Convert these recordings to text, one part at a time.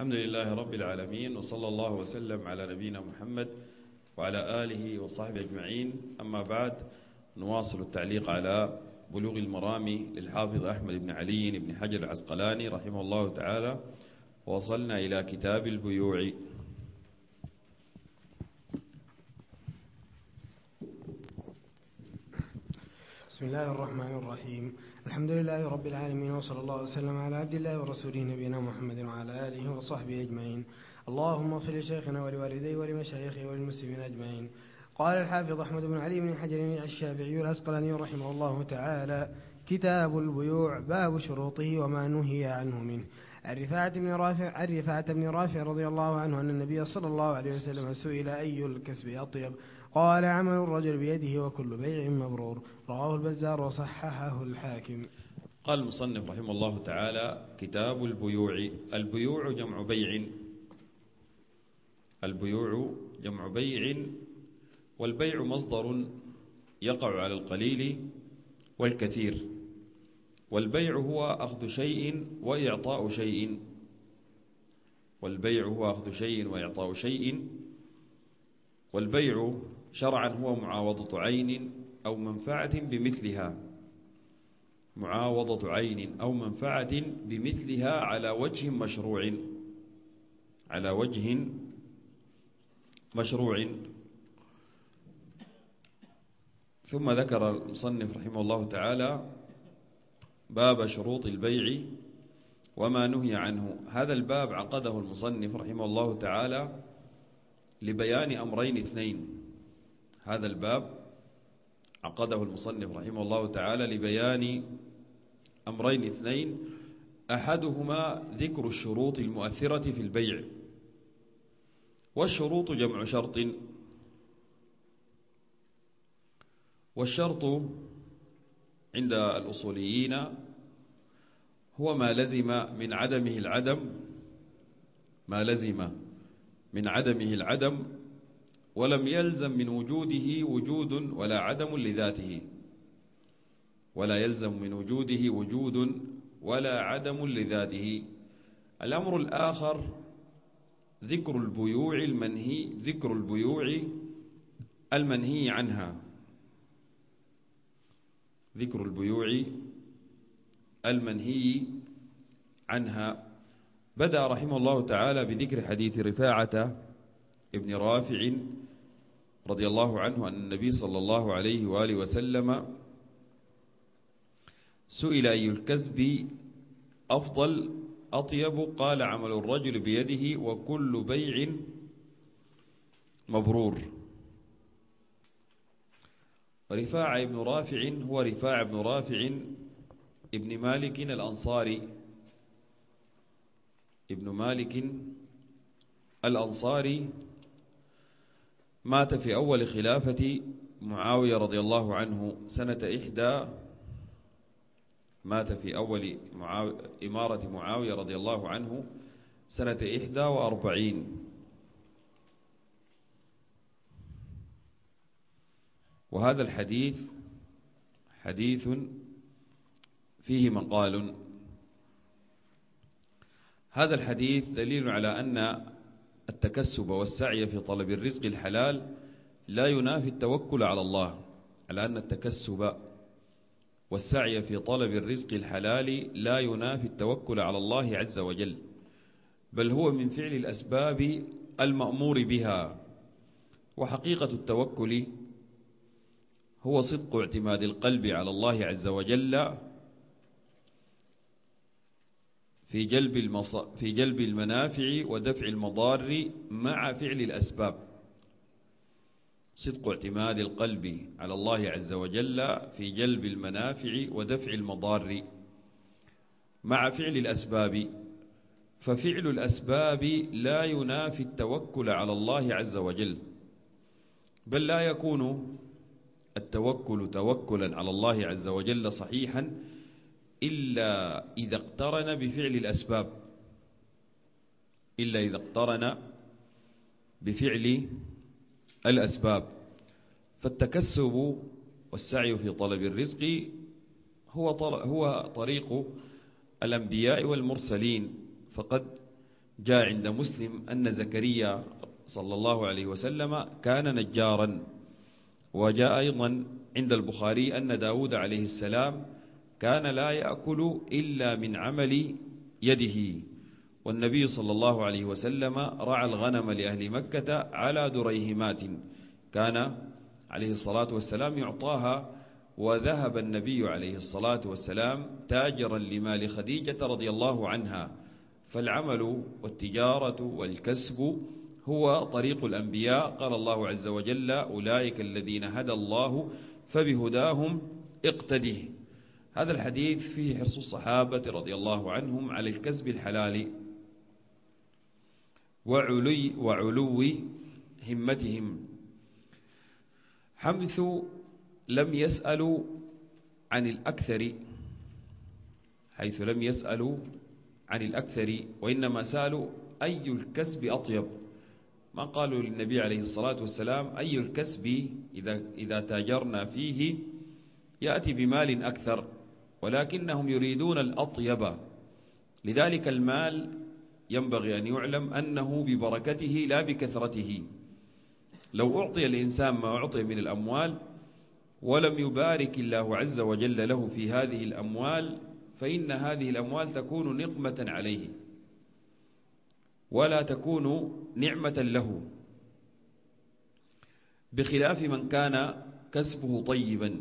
الحمد لله رب العالمين، وصلى الله وسلم على نبينا محمد وعلى آله وصحبه أجمعين. أما بعد، نواصل التعليق على بلوغ المرام للحافظ أحمد بن علي بن حجر العسقلاني رحمه الله تعالى، ووصلنا إلى كتاب البيوع. بسم الله الرحمن الرحيم. الحمد لله رب العالمين، وصلى الله وسلم على عبد الله ورسوله نبينا محمد وعلى آله وصحبه أجمعين. اللهم اغفر لشيخنا ولوالديه ولمشايخه وللمسلمين أجمعين. قال الحافظ أحمد بن علي بن حجر الشافعي العسقلاني رحمه الله تعالى: كتاب البيوع، باب شروطه وما نهي عنه منه. عن رفاعة بن رافع رضي الله عنه أن النبي صلى الله عليه وسلم سئل: أي الكسب أطيب؟ قال: عمل الرجل بيده وكل بيع مبرور. رواه البزار وصححه الحاكم. قال المصنف رحمه الله تعالى: كتاب البيوع. البيوع جمع بيع، البيوع جمع بيع، والبيع مصدر يقع على القليل والكثير. والبيع هو أخذ شيء وإعطاء شيء، والبيع هو أخذ شيء وإعطاء شيء. والبيع شرعا هو معاوضة عين أو منفعة بمثلها، معاوضة عين أو منفعة بمثلها على وجه مشروع، على وجه مشروع. ثم ذكر المصنف رحمه الله تعالى باب شروط البيع وما نهي عنه. هذا الباب عقده المصنف رحمه الله تعالى لبيان أمرين اثنين. هذا الباب عقده المصنف رحمه الله تعالى لبيان أمرين اثنين، أحدهما ذكر الشروط المؤثرة في البيع. والشروط جمع شرط، والشرط عند الأصوليين هو ما لزم من عدمه العدم، ما لزم من عدمه العدم ولم يلزم من وجوده وجود ولا عدم لذاته، ولا يلزم من وجوده وجود ولا عدم لذاته. الأمر الآخر ذكر البيوع المنهي عنها، ذكر البيوع المنهي عنها. بدأ رحمه الله تعالى بذكر حديث رفاعة ابن رافع رضي الله عنه أن النبي صلى الله عليه وآله وسلم سئل: أي الكسب أفضل أطيب؟ قال: عمل الرجل بيده وكل بيع مبرور. رفاعة ابن رافع هو رفاعة ابن رافع ابن مالك الأنصاري، ابن مالك الأنصاري، مات في أول خلافة معاوية رضي الله عنه مات في أول إمارة معاوية رضي الله عنه سنة 41. وهذا الحديث حديث فيه مقال. هذا الحديث دليل على أن التكسب والسعي في طلب الرزق الحلال لا ينافي التوكل على الله، على أن التكسب والسعي في طلب الرزق الحلال لا ينافي التوكل على الله عز وجل، بل هو من فعل الأسباب المأمور بها. وحقيقة التوكل هو صدق اعتماد القلب على الله عز وجل في جلب المنافع ودفع المضار مع فعل الأسباب. صدق اعتماد القلب على الله عز وجل في جلب المنافع ودفع المضار مع فعل الأسباب. ففعل الأسباب لا ينافي التوكل على الله عز وجل، بل لا يكون التوكل توكلا على الله عز وجل صحيحا إلا إذا اقترن بفعل الأسباب، إلا إذا اقترن بفعل الأسباب. فالتكسب والسعي في طلب الرزق هو طريق الأنبياء والمرسلين، فقد جاء عند مسلم أن زكريا صلى الله عليه وسلم كان نجارا. وجاء أيضا عند البخاري أن داود عليه السلام كان لا يأكل إلا من عمل يده. والنبي صلى الله عليه وسلم رعى الغنم لأهل مكة على دريهمات كان عليه الصلاة والسلام يعطاها. وذهب النبي عليه الصلاة والسلام تاجرا لمال خديجة رضي الله عنها. فالعمل والتجارة والكسب هو طريق الأنبياء. قال الله عز وجل: أولئك الذين هدى الله فبهداهم اقتده. هذا الحديث فيه حرص الصحابة رضي الله عنهم على الكسب الحلال وعلو همتهم، حيث لم يسألوا عن الأكثر وإنما سألوا أي الكسب أطيب. ما قالوا للنبي عليه الصلاة والسلام أي الكسب إذا تاجرنا فيه يأتي بمال أكثر، ولكنهم يريدون الأطيب. لذلك المال ينبغي أن يعلم أنه ببركته لا بكثرته. لو أعطي الإنسان ما أعطي من الأموال ولم يبارك الله عز وجل له في هذه الأموال فإن هذه الأموال تكون نقمة عليه ولا تكون نعمة له، بخلاف من كان كسبه طيبا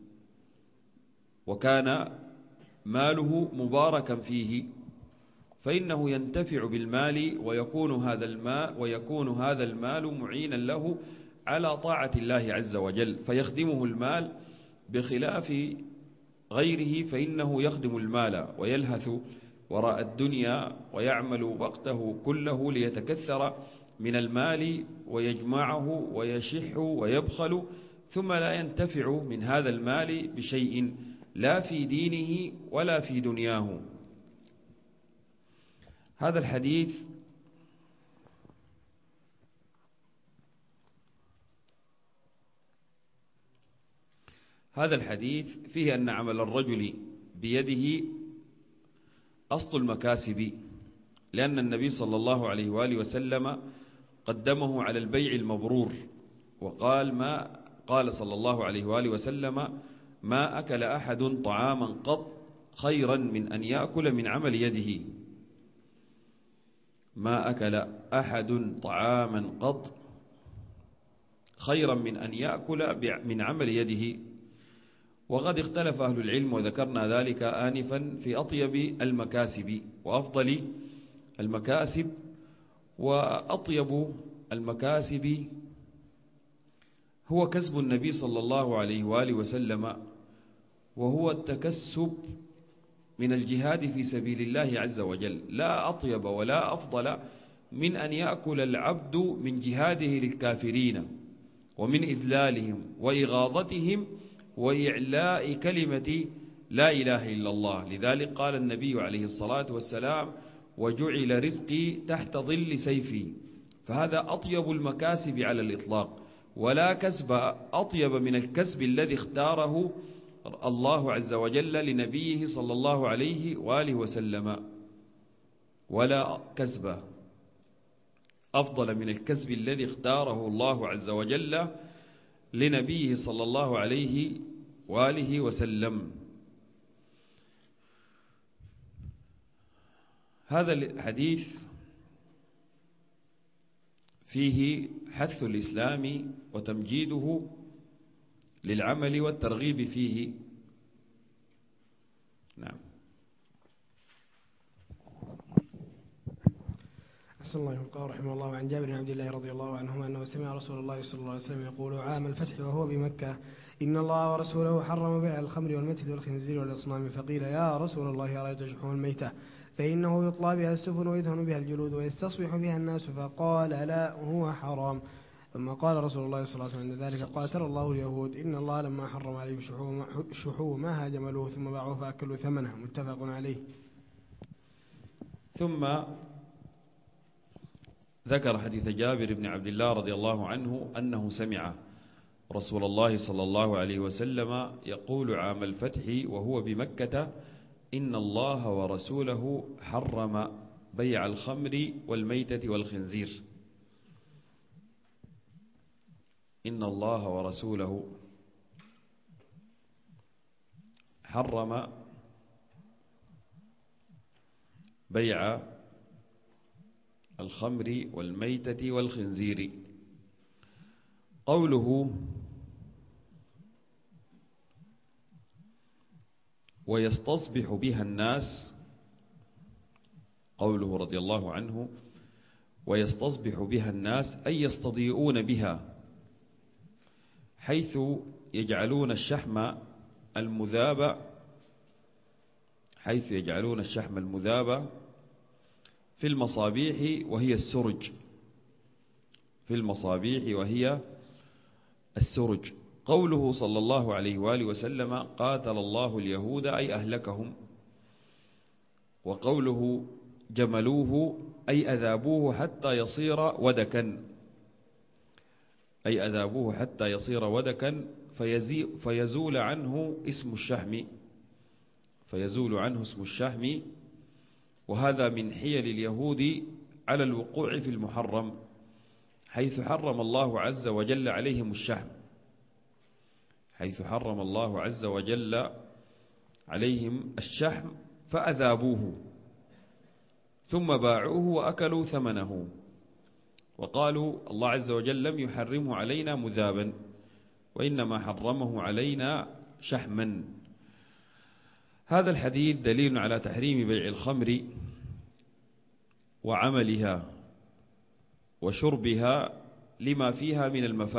وكان ماله مباركا فيه، فإنه ينتفع بالمال ويكون هذا المال معينا له على طاعة الله عز وجل فيخدمه المال، بخلاف غيره فإنه يخدم المال ويلهث وراء الدنيا ويعمل وقته كله ليتكثر من المال ويجمعه ويشح ويبخل، ثم لا ينتفع من هذا المال بشيء لا في دينه ولا في دنياه. هذا الحديث فيه أن عمل الرجل بيده أصل المكاسب، لأن النبي صلى الله عليه وآله وسلم قدمه على البيع المبرور، قال صلى الله عليه وآله وسلم: ما أكل أحد طعاما قط خيرا من أن يأكل من عمل يده. ما أكل أحد طعاما قط خيرا من أن يأكل من عمل يده. وقد اختلف أهل العلم وذكرنا ذلك آنفا في أطيب المكاسب وأفضل المكاسب. وأطيب المكاسب هو كسب النبي صلى الله عليه وآله وسلم، وهو التكسب من الجهاد في سبيل الله عز وجل. لا أطيب ولا أفضل من أن يأكل العبد من جهاده للكافرين ومن إذلالهم وإغاظتهم وإعلاء كلمة لا إله إلا الله. لذلك قال النبي عليه الصلاة والسلام: وجعل رزقي تحت ظل سيفي. فهذا أطيب المكاسب على الإطلاق، ولا كسب أطيب من الكسب الذي اختاره الله عز وجل لنبيه صلى الله عليه وآله وسلم، ولا كسب أفضل من الكسب الذي اختاره الله عز وجل لنبيه صلى الله عليه وآله وسلم. هذا الحديث فيه حث الإسلام وتمجيده للعمل والترغيب فيه. نعم. أحسن الله يقول رحمه الله عن جابر بن عبد الله رضي الله عنهما أنه سمع رسول الله صلى الله عليه وسلم يقول عام الفتح وهو بمكة: إن الله ورسوله حرم بيع الخمر والميتة والخنزير والأصنام. فقيل: يا رسول الله أرأيت شحوم الميتة فإنه يطلى بها السفن ويدهن بها الجلود ويستصبح بها الناس. فقال: لا، هو حرام. ثم قال رسول الله صلى الله عليه وسلم عند ذلك: قاتل الله اليهود، إن الله لما حرم عليهم شحومها جملوه ثم باعوه فأكلوا ثمنه. متفق عليه. ثم ذكر حديث جابر بن عبد الله رضي الله عنه أنه سمع رسول الله صلى الله عليه وسلم يقول عام الفتح وهو بمكة: إن الله ورسوله حرم بيع الخمر والميتة والخنزير. إن الله ورسوله حرم بيع الخمر والميتة والخنزير. قوله ويستصبح بها الناس، قوله رضي الله عنه ويستصبح بها الناس أي يستضيئون بها، حيث يجعلون الشحم المذاب في المصابيح وهي السرج، قوله صلى الله عليه وآله وسلم قاتل الله اليهود أي أهلكهم. وقوله جملوه أي أذابوه حتى يصير ودكا فيزول عنه اسم الشحم. وهذا من حيل اليهود على الوقوع في المحرم، حيث حرم الله عز وجل عليهم الشحم فأذابوه ثم باعوه وأكلوا ثمنه، وقالوا الله عز وجل لم يحرمه علينا مذابا وإنما حرمه علينا شحما. هذا الحديث دليل على تحريم بيع الخمر وعملها وشربها لما فيها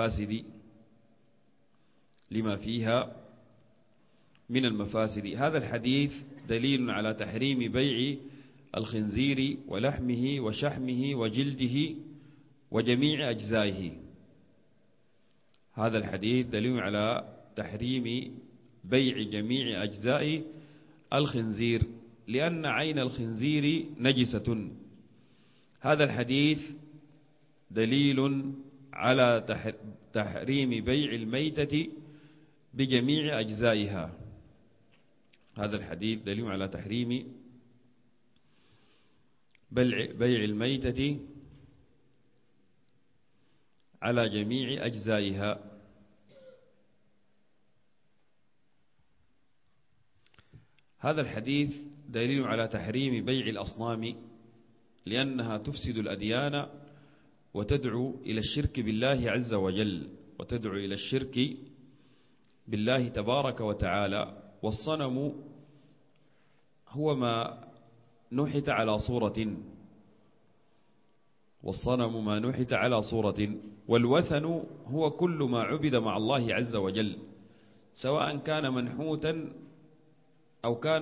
من المفاسد. هذا الحديث دليل على تحريم بيع الخنزير ولحمه وشحمه وجلده وجميع أجزائه. هذا الحديث دليل على تحريم بيع جميع أجزاء الخنزير، لأن عين الخنزير نجسة. هذا الحديث دليل على تحريم بيع الميتة بجميع أجزائها. هذا الحديث دليل على تحريم بيع الميتة على جميع أجزائها. هذا الحديث دليل على تحريم بيع الأصنام، لأنها تفسد الأديان وتدعو إلى الشرك بالله عز وجل، وتدعو إلى الشرك بالله تبارك وتعالى. والصنم هو ما نحت على صورة، والوثن هو كل ما عبد مع الله عز وجل، سواء كان منحوتا أو كان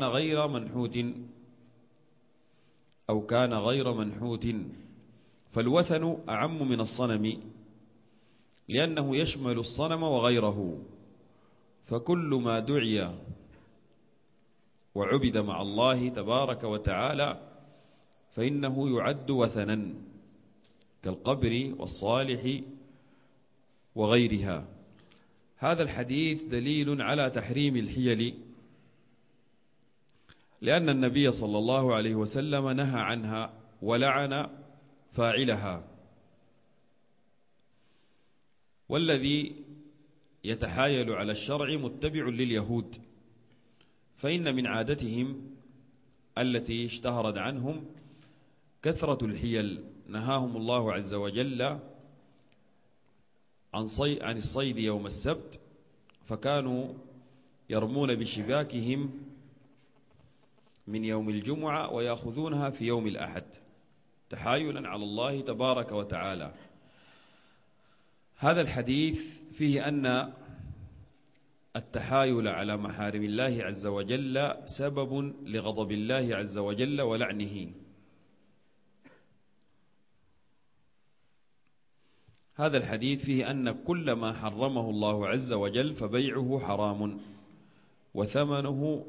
غير منحوت. فالوثن أعم من الصنم، لأنه يشمل الصنم وغيره، فكل ما دعي وعبد مع الله تبارك وتعالى فإنه يعد وثنا، كالقبر والصالح وغيرها. هذا الحديث دليل على تحريم الحيل، لأن النبي صلى الله عليه وسلم نهى عنها ولعن فاعلها. والذي يتحايل على الشرع متبع لليهود، فإن من عادتهم التي اشتهرت عنهم كثرة الحيل. نهاهم الله عز وجل عن الصيد يوم السبت، فكانوا يرمون بشباكهم من يوم الجمعة ويأخذونها في يوم الأحد تحايلا على الله تبارك وتعالى. هذا الحديث فيه أن التحايل على محارم الله عز وجل سبب لغضب الله عز وجل ولعنه. هذا الحديث فيه أن كل ما حرمه الله عز وجل فبيعه حرام وثمنه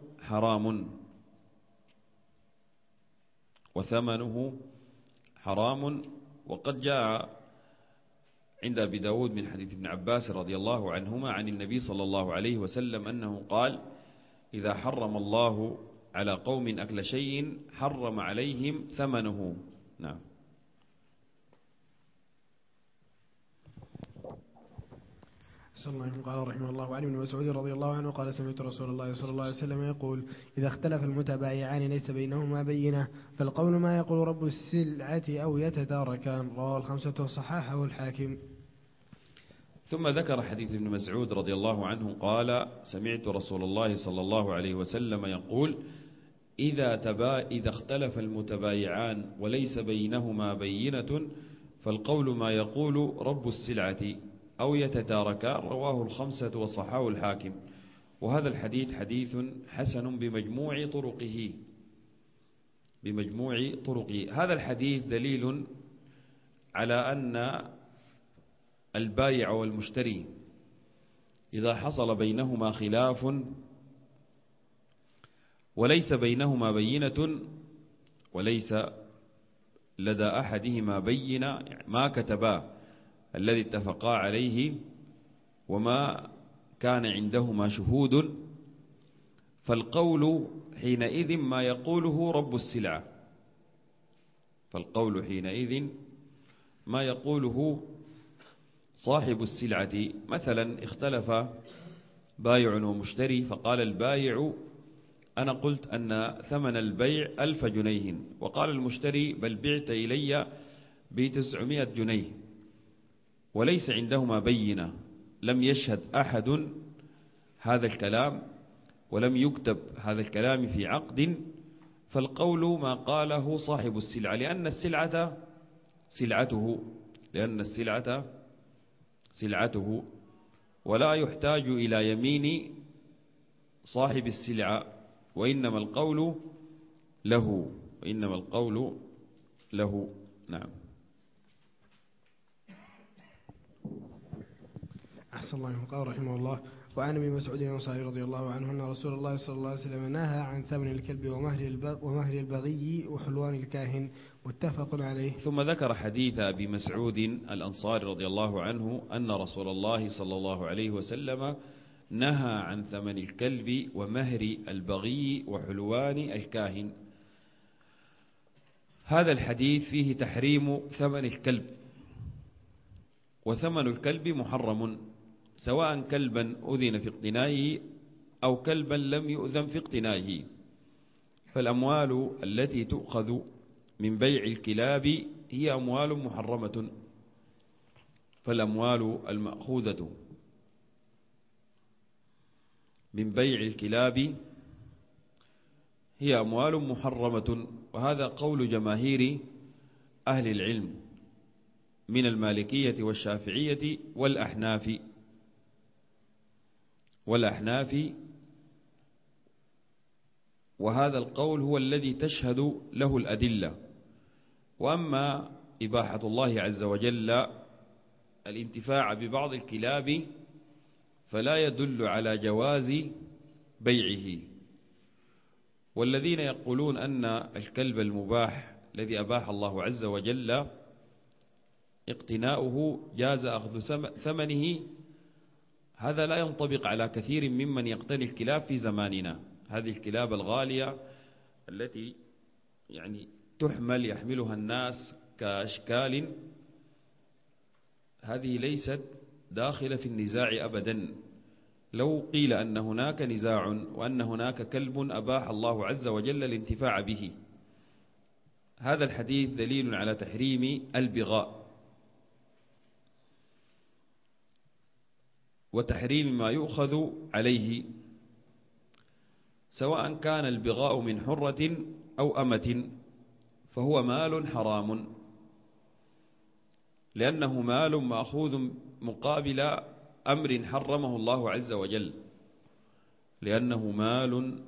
حرام. وقد جاء عند أبي داود من حديث ابن عباس رضي الله عنهما عن النبي صلى الله عليه وسلم أنه قال: إذا حرم الله على قوم أكل شيء حرم عليهم ثمنه. نعم. قال رحمه الله: وعن ابن مسعود رضي الله عنه قال: سمعت رسول الله صلى الله عليه وسلم يقول: إذا اختلف المتبايعان ليس بينهما بينة، فالقول ما يقول رب السلعة أو يتداركان. رواه الخمسة وصححه الحاكم. ثم ذكر حديث ابن مسعود رضي الله عنه قال: سمعت رسول الله صلى الله عليه وسلم يقول: إذا اختلف المتبايعان وليس بينهما بينة فالقول ما يقول رب السلعة أو يتداركان. رواه الخمسة وصححه الحاكم. وهذا الحديث حديث حسن بمجموع طرقه. هذا الحديث دليل على أن البائع والمشتري إذا حصل بينهما خلاف وليس بينهما بينة وليس لدى أحدهما بينة، يعني ما كتبا الذي اتفقا عليه وما كان عندهما شهود، فالقول حينئذ ما يقوله رب السلعة. فالقول حينئذ ما يقوله صاحب السلعة. مثلا اختلف بايع ومشتري، فقال البايع: أنا قلت أن ثمن البيع 1000 جنيه، وقال المشتري: بل بعت إلي ب900 جنيه، وليس عندهما بينة، لم يشهد أحد هذا الكلام ولم يكتب هذا الكلام في عقد، فالقول ما قاله صاحب السلعة، لأن السلعة سلعته ولا يحتاج إلى يمين صاحب السلعة، وإنما القول له. نعم. أحسن الله. قال رحمه الله: وعن ابن مسعود الأنصاري رضي الله عنه أن رسول الله صلى الله عليه وسلم نهى عن ثمن الكلب ومهر البغي وحلوان الكاهن، متفق عليه. ثم ذكر حديث أبي مسعود الأنصاري رضي الله عنه أن رسول الله صلى الله عليه وسلم نهى عن ثمن الكلب ومهر البغي وحلوان الكاهن. هذا الحديث فيه تحريم ثمن الكلب، وثمن الكلب محرم، سواء كلبا أذن في اقتنائه أو كلبا لم يؤذن في اقتنائه. فالأموال التي تؤخذ من بيع الكلاب هي أموال محرمة. فالأموال المأخوذة من بيع الكلاب هي أموال محرمة، وهذا قول جماهير أهل العلم من المالكية والشافعية والأحناف، وهذا القول هو الذي تشهد له الأدلة. وأما إباحة الله عز وجل الانتفاع ببعض الكلاب فلا يدل على جواز بيعه. والذين يقولون أن الكلب المباح الذي أباح الله عز وجل اقتناؤه جاز أخذ ثمنه، هذا لا ينطبق على كثير ممن يقتني الكلاب في زماننا. هذه الكلاب الغالية التي يعني يحملها الناس كأشكال، هذه ليست داخلة في النزاع أبدا. لو قيل أن هناك نزاع وأن هناك كلب أباح الله عز وجل الانتفاع به، هذا الحديث دليل على تحريم البغاء وتحريم ما يؤخذ عليه، سواء كان البغاء من حرة أو أمة، فهو مال حرام، لأنه مال مأخوذ مقابل أمر حرمه الله عز وجل، لأنه مال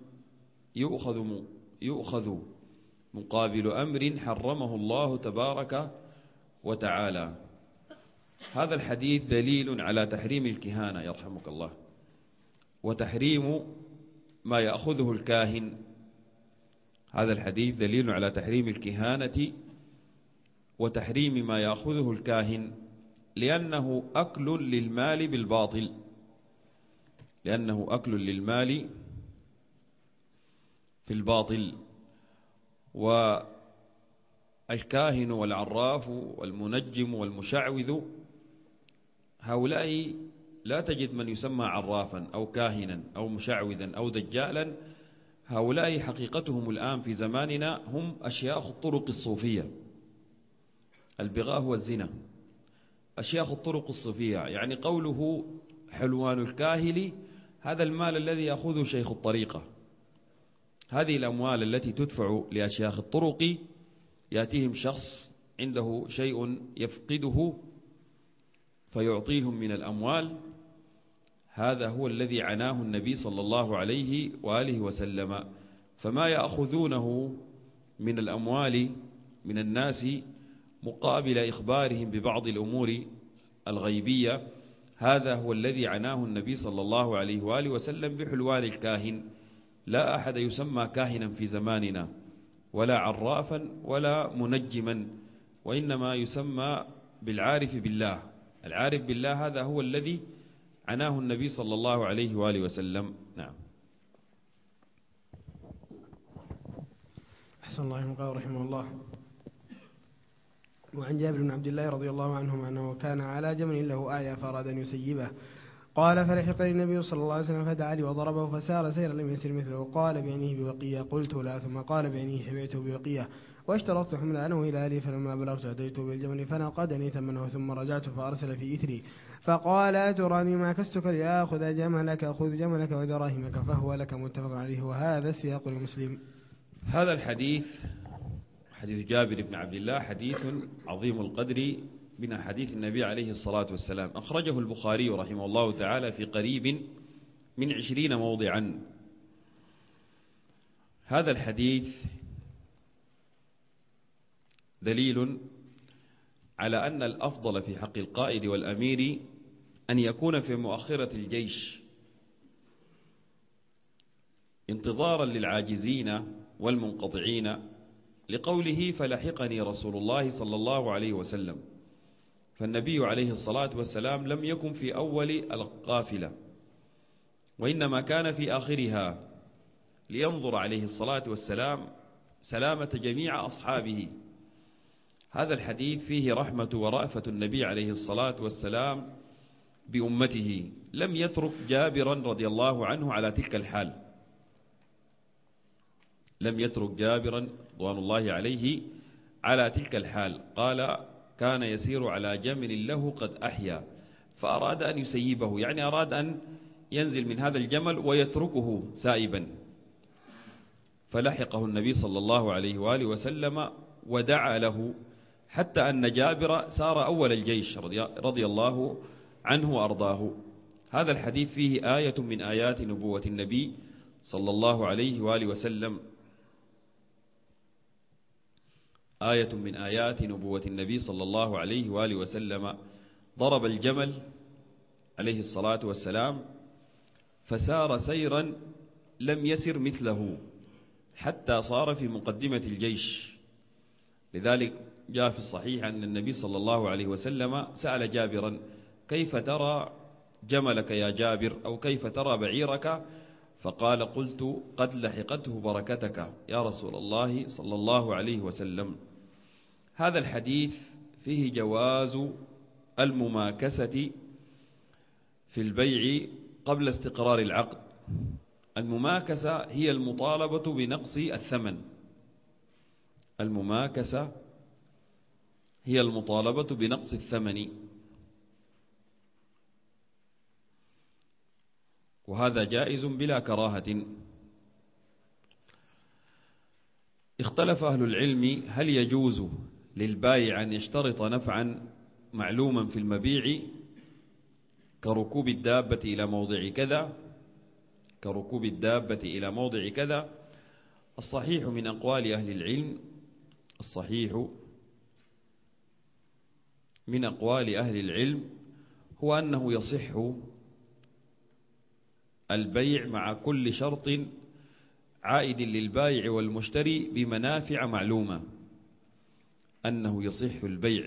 يؤخذ مقابل أمر حرمه الله تبارك وتعالى. هذا الحديث دليل على تحريم الكهانة يرحمك الله، وتحريم ما يأخذه الكاهن. هذا الحديث دليل على تحريم الكهانة وتحريم ما يأخذه الكاهن، لأنه أكل للمال بالباطل، في الباطل. والكاهن والعراف والمنجم والمشعوذ هؤلاء لا تجد من يسمى عرافا أو كاهنا أو مشعوذا أو دجالا. هؤلاء حقيقتهم الآن في زماننا هم أشياخ الطرق الصوفية. البغاء هو الزنا، أشياخ الطرق الصوفية. يعني قوله حلوان الكاهل، هذا المال الذي يأخذه شيخ الطريقة. هذه الأموال التي تدفع لأشياخ الطرق، يأتيهم شخص عنده شيء يفقده فيعطيهم من الأموال. هذا هو الذي عناه النبي صلى الله عليه وآله وسلم. فما يأخذونه من الأموال من الناس مقابل إخبارهم ببعض الأمور الغيبية، هذا هو الذي عناه النبي صلى الله عليه وآله وسلم بحلوان الكاهن. لا أحد يسمى كاهنا في زماننا، ولا عرافا ولا منجما، وإنما يسمى بالعارف بالله. العارف بالله هذا هو الذي عناه النبي صلى الله عليه وآله وسلم. نعم. أحسن الله إليكم. قال رحمه الله: وعن جابر بن عبد الله رضي الله عنهما أنه كان على جمل له أعيا فأراد أن يسيبه، قال فلحقني النبي صلى الله عليه وسلم فدعا لي وضربه فسار سيرا لم يسر مثله. قال بعينه بوقية، قلت لا، ثم قال بعينه فبعته بوقية، واشترطت حملانه إلى أهلي، فلما بلغت أتيت بالجمل فنقدني ثمنه، ثم رجعت فأرسل في إثري فقال أتراني ما كستك لآخذ جملك؟ خذ جملك ودراهمك فهو لك. متفق عليه. وهذا السياق لمسلم. هذا الحديث حديث جابر بن عبد الله حديث عظيم القدر من حديث النبي عليه الصلاة والسلام. أخرجه البخاري رحمه الله تعالى في قريب من 20 موضعا. هذا الحديث دليل على أن الأفضل في حق القائد والأمير أن يكون في مؤخرة الجيش انتظارا للعاجزين والمنقطعين، لقوله فلحقني رسول الله صلى الله عليه وسلم. فالنبي عليه الصلاة والسلام لم يكن في أول القافلة، وإنما كان في آخرها لينظر عليه الصلاة والسلام سلامة جميع أصحابه. هذا الحديث فيه رحمة ورأفة النبي عليه الصلاة والسلام بأمته. لم يترك جابرا رضي الله عنه على تلك الحال، لم يترك جابرا رضوان الله عليه على تلك الحال. قال كان يسير على جمل له قد أحيا، فأراد أن يسيبه، يعني أراد أن ينزل من هذا الجمل ويتركه سائبا. فلحقه النبي صلى الله عليه وآله وسلم ودعا له، حتى أن جابر سار أول الجيش رضي الله عنه وأرضاه. هذا الحديث فيه آية من آيات نبوة النبي صلى الله عليه وآله وسلم، آية من آيات نبوة النبي صلى الله عليه وآله وسلم. ضرب الجمل عليه الصلاة والسلام فسار سيرا لم يسر مثله حتى صار في مقدمة الجيش. لذلك جاء في الصحيح أن النبي صلى الله عليه وسلم سأل جابرا كيف ترى جملك يا جابر، أو كيف ترى بعيرك؟ فقال قلت قد لحقته بركتك يا رسول الله صلى الله عليه وسلم. هذا الحديث فيه جواز المماكسة في البيع قبل استقرار العقد. المماكسة هي المطالبة بنقص الثمن، المماكسة هي المطالبة بنقص الثمن، وهذا جائز بلا كراهة. اختلف أهل العلم هل يجوز للبائع أن يشترط نفعا معلوما في المبيع كركوب الدابة إلى موضع كذا، كركوب الدابة إلى موضع كذا. الصحيح من أقوال أهل العلم، الصحيح من أقوال أهل العلم هو أنه يصح البيع مع كل شرط عائد للبائع والمشتري بمنافع معلومة، أنه يصح البيع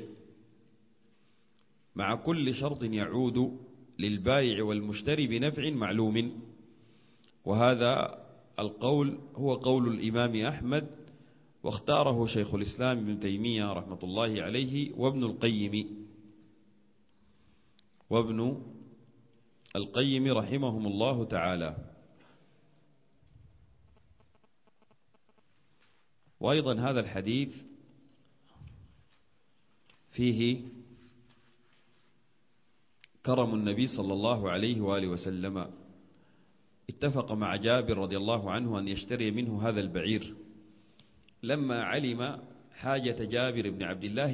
مع كل شرط يعود للبائع والمشتري بنفع معلوم. وهذا القول هو قول الإمام أحمد، واختاره شيخ الإسلام ابن تيمية رحمة الله عليه وابن القيم رحمهم الله تعالى. وأيضا هذا الحديث فيه كرم النبي صلى الله عليه وآله وسلم. اتفق مع جابر رضي الله عنه أن يشتري منه هذا البعير لما علم حاجة جابر بن عبد الله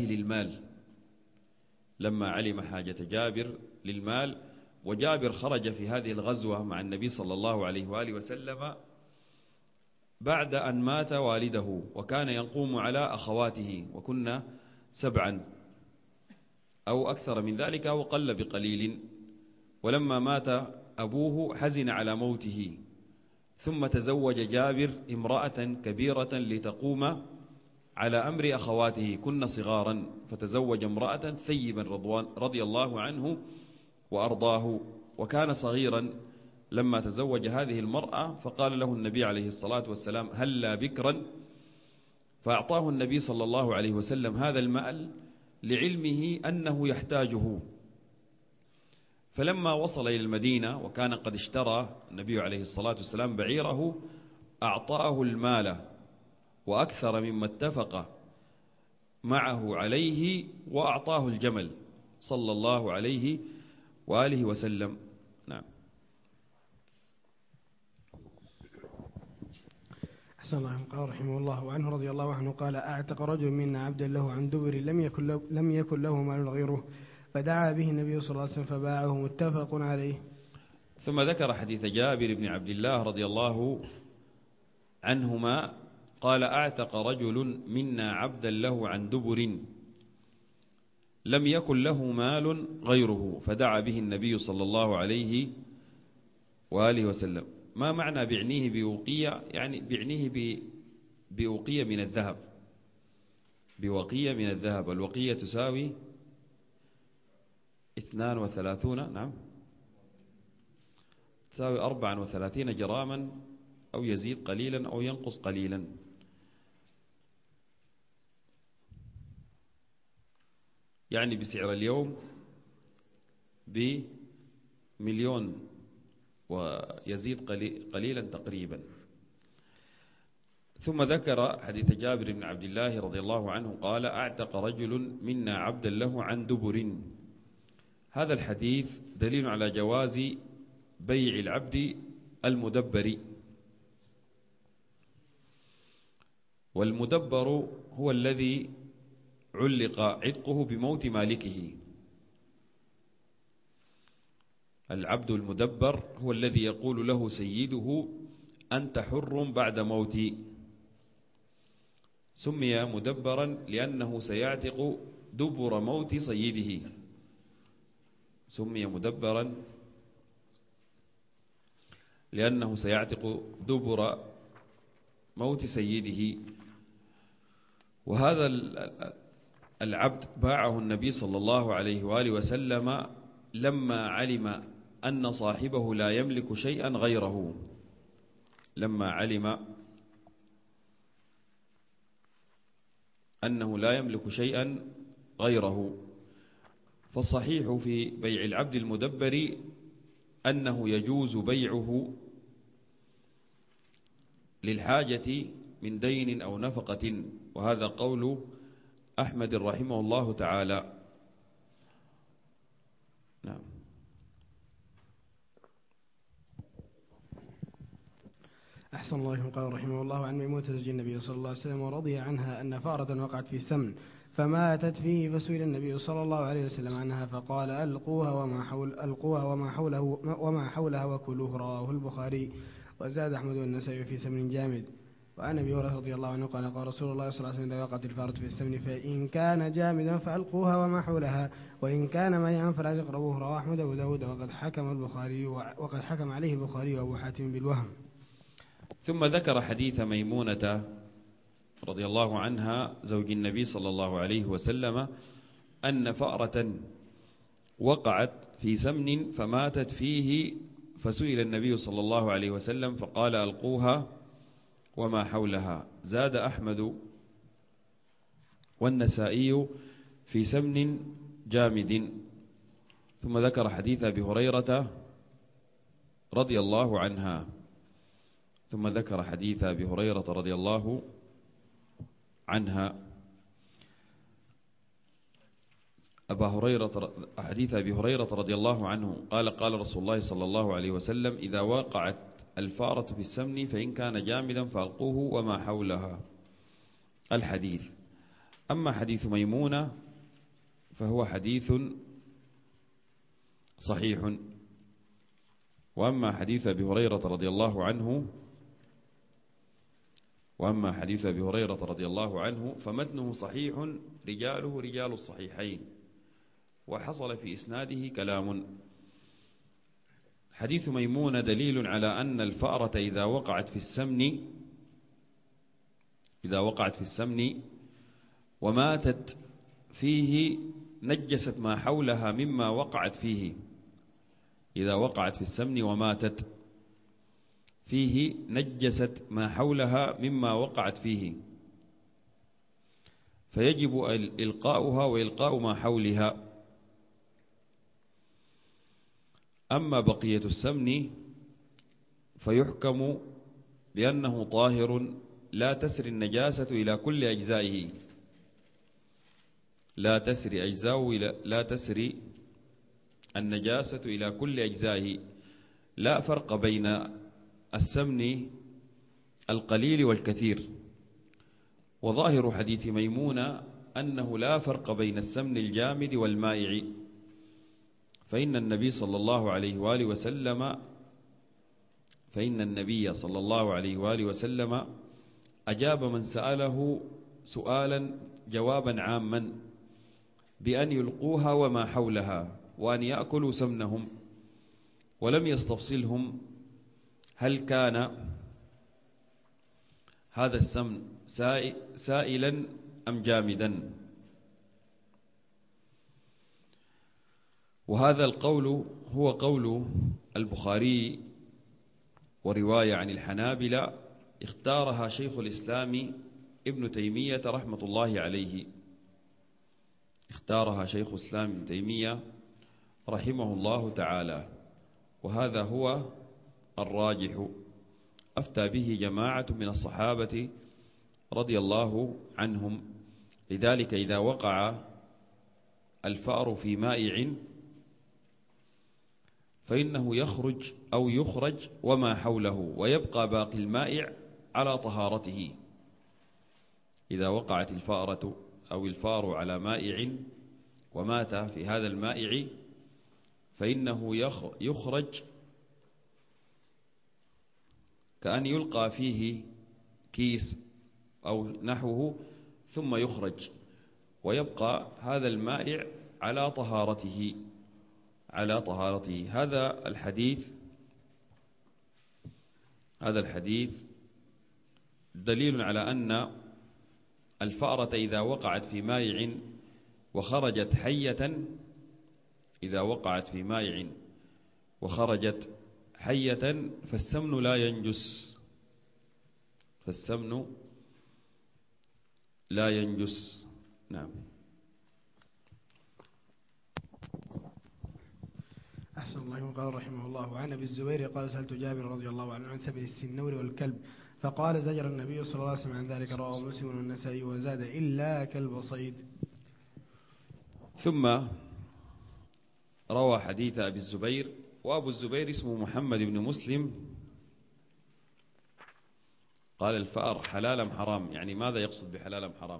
للمال، وجابر خرج في هذه الغزوة مع النبي صلى الله عليه وآله وسلم بعد أن مات والده، وكان يقوم على أخواته، وكنا 7 أو أكثر من ذلك أو قل بقليل. ولما مات أبوه حزن على موته، ثم تزوج جابر امرأة كبيرة لتقوم على أمر أخواته، كن صغارا، فتزوج امرأة ثيبا رضي الله عنه وأرضاه، وكان صغيرا لما تزوج هذه المرأة، فقال له النبي عليه الصلاة والسلام: هلا بكرا، فأعطاه النبي صلى الله عليه وسلم هذا المال لعلمه أنه يحتاجه. فلما وصل إلى المدينة وكان قد اشترى النبي عليه الصلاة والسلام بعيره، أعطاه المال وأكثر مما اتفق معه عليه، وأعطاه الجمل صلى الله عليه وآله وسلم. نعم. أحسن الله. قال رحمه الله وعنه رضي الله عنه قال: أعتق رجل منا عبدا له عن دبر لم يكن له مال غيره، فدعا به النبي صلى الله عليه وسلم فباعه، متفق عليه. ثم ذكر حديث جابر بن عبد الله رضي الله عنهما قال: أعتق رجل منا عبدا له عن دبر لم يكن له مال غيره، فدعا به النبي صلى الله عليه وآله وسلم. ما معنى بعنيه بوقية؟ يعني بعنيه بوقية من الذهب، بوقية من الذهب. الوقية تساوي 32، نعم، تساوي 34 جراما، أو يزيد قليلا أو ينقص قليلا. يعني بسعر اليوم ب1,000,000 ويزيد قليلا تقريبا. ثم ذكر حديث جابر بن عبد الله رضي الله عنه قال: أعتق رجل منا عبدا له عن دبر. هذا الحديث دليل على جواز بيع العبد المدبر. والمدبر هو الذي علق عتقه بموت مالكه. العبد المدبر هو الذي يقول له سيده: أنت حر بعد موتي. سمي مدبرا لأنه سيعتق دبر موت سيده. سمي مدبرا لأنه سيعتق دبر موت سيده. وهذا العبد باعه النبي صلى الله عليه وآله وسلم لما علم أن صاحبه لا يملك شيئا غيره. لما علم أنه لا يملك شيئا غيره. فالصحيح في بيع العبد المدبر أنه يجوز بيعه للحاجة من دين أو نفقة، وهذا قول أحمد رحمه الله تعالى. نعم. أحسن الله. قال رحمه الله عن ميمونة زوج النبي صلى الله عليه وسلم ورضي عنها أن فارة وقعت في سمن فماتت فيه، فسئل النبي صلى الله عليه وسلم عنها فقال: ألقوها وما حولها وكلوه. رواه البخاري. وزاد أحمد والنسائي في سمن جامد. وعن أبي هريرة رضي الله عنه قال: قال رسول الله صلى الله عليه وسلم: إذا وقعت الفارة في السمن فإن كان جامدا فألقوها وما حولها، وإن كان ميعا فلا تقربوه. رواه أحمد وأبو داود. وقد حكم عليه البخاري وأبو حاتم بالوهم. ثم ذكر حديث ميمونة رضي الله عنها زوج النبي صلى الله عليه وسلم أن فأرة وقعت في سمن فماتت فيه، فسئل النبي صلى الله عليه وسلم فقال: ألقوها وما حولها. زاد أحمد والنسائي في سمن جامد. ثم ذكر حديث أبي هريرة رضي الله عنها. ثم ذكر حديث أبي هريرة رضي الله عنها. حديث أبي هريرة رضي الله عنه قال قال رسول الله صلى الله عليه وسلم: إذا وقعت الفارة في السمن فإن كان جامدا فألقوه وما حولها. الحديث. أما حديث ميمونة فهو حديث صحيح. وأما حديث أبي هريرة رضي الله عنه فمتنه صحيح، رجاله رجال الصحيحين، وحصل في إسناده كلام. حديث ميمونة دليل على أن الفأرة إذا وقعت في السمن وماتت فيه نجست ما حولها مما وقعت فيه. إذا وقعت في السمن وماتت فيه نجست ما حولها مما وقعت فيه، فيجب إلقاؤها وإلقاء ما حولها. أما بقية السمن فيحكم بأنه طاهر لا تسري النجاسة إلى كل أجزائه، لا تسري النجاسة إلى كل أجزائه. لا فرق بين السمن القليل والكثير. وظاهر حديث ميمونة أنه لا فرق بين السمن الجامد والمائع، فإن النبي صلى الله عليه وآله وسلم أجاب من سأله سؤالا جوابا عاما بأن يلقوها وما حولها، وأن يأكلوا سمنهم، ولم يستفصلهم هل كان هذا السمن سائلا أم جامدا. وهذا القول هو قول البخاري، ورواية عن الحنابلة اختارها شيخ الإسلام ابن تيمية رحمة الله عليه. اختارها شيخ الإسلام ابن تيمية رحمه الله تعالى، وهذا هو الراجح. أفتى به جماعة من الصحابة رضي الله عنهم. لذلك إذا وقع الفأر في مائع فإنه يخرج وما حوله، ويبقى باقي المائع على طهارته. إذا وقعت الفأرة أو الفار على مائع ومات في هذا المائع فإنه يخرج كأن يلقى فيه كيس أو نحوه ثم يخرج، ويبقى هذا المائع على طهارته. هذا الحديث دليل على أن الفأرة إذا وقعت في مائع وخرجت حية فالسمن لا ينجس. نعم. أحسن الله. قال رحمه الله: عن أبي الزبير قال: سألت جابر رضي الله عنه عن ثمن السنور والكلب، فقال: زجر النبي صلى الله عليه وسلم عن ذلك. رواه مسلم والنسائي وزاد: إلا كلب صيد. ثم روى حديث أبي الزبير، وأبو الزبير اسمه محمد بن مسلم. قال: الفأر حلال أم حرام؟ يعني ماذا يقصد بحلال أم حرام؟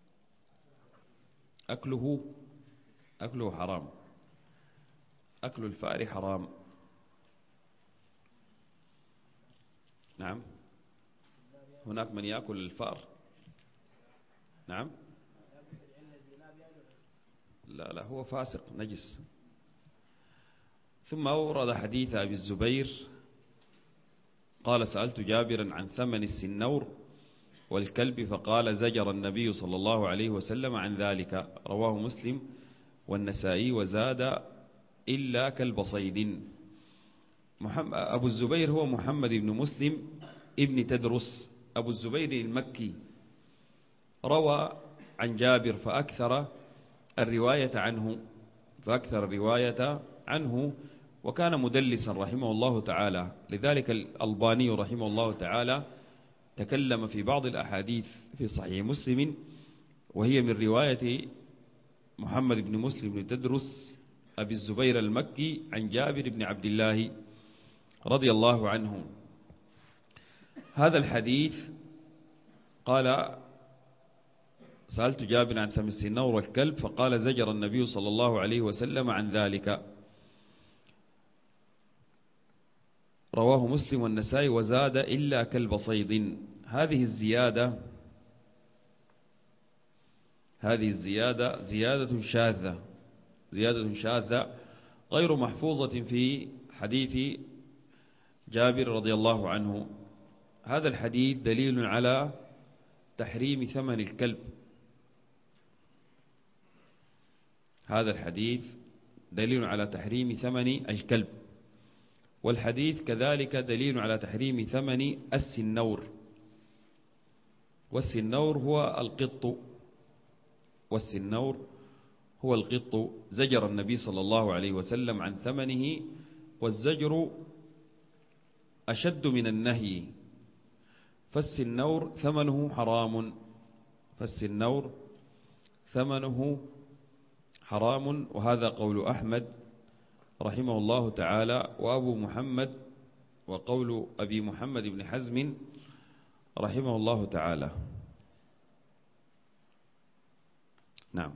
أكله حرام. أكل الفأر حرام. نعم. هناك من يأكل الفأر. نعم. لا هو فاسق نجس. ثم أورد حديث أبي الزبير قال: سألت جابرا عن ثمن السنور والكلب، فقال: زجر النبي صلى الله عليه وسلم عن ذلك. رواه مسلم والنسائي وزاد: إلا كلب صيد. أبو الزبير هو محمد بن مسلم ابن تدرس أبو الزبير المكي روى عن جابر فأكثر الرواية عنه وكان مدلسا رحمه الله تعالى. لذلك الألباني رحمه الله تعالى تكلم في بعض الأحاديث في صحيح مسلم وهي من رواية محمد بن مسلم بن تدرس أبي الزبير المكي عن جابر بن عبد الله رضي الله عنه. هذا الحديث قال: سألت جابر عن ثم السنور والكلب فقال: زجر النبي صلى الله عليه وسلم عن ذلك. رواه مسلم والنسائي وزاد: إلا كلب صيد. هذه الزيادة زيادة شاذة غير محفوظة في حديث جابر رضي الله عنه. هذا الحديث دليل على تحريم ثمن الكلب. والحديث كذلك دليل على تحريم ثمن السنور. والسنور هو القط. زجر النبي صلى الله عليه وسلم عن ثمنه، والزجر أشد من النهي. فالسنور ثمنه حرام، وهذا قول أحمد رحمه الله تعالى وقول أبي محمد بن حزم رحمه الله تعالى. نعم.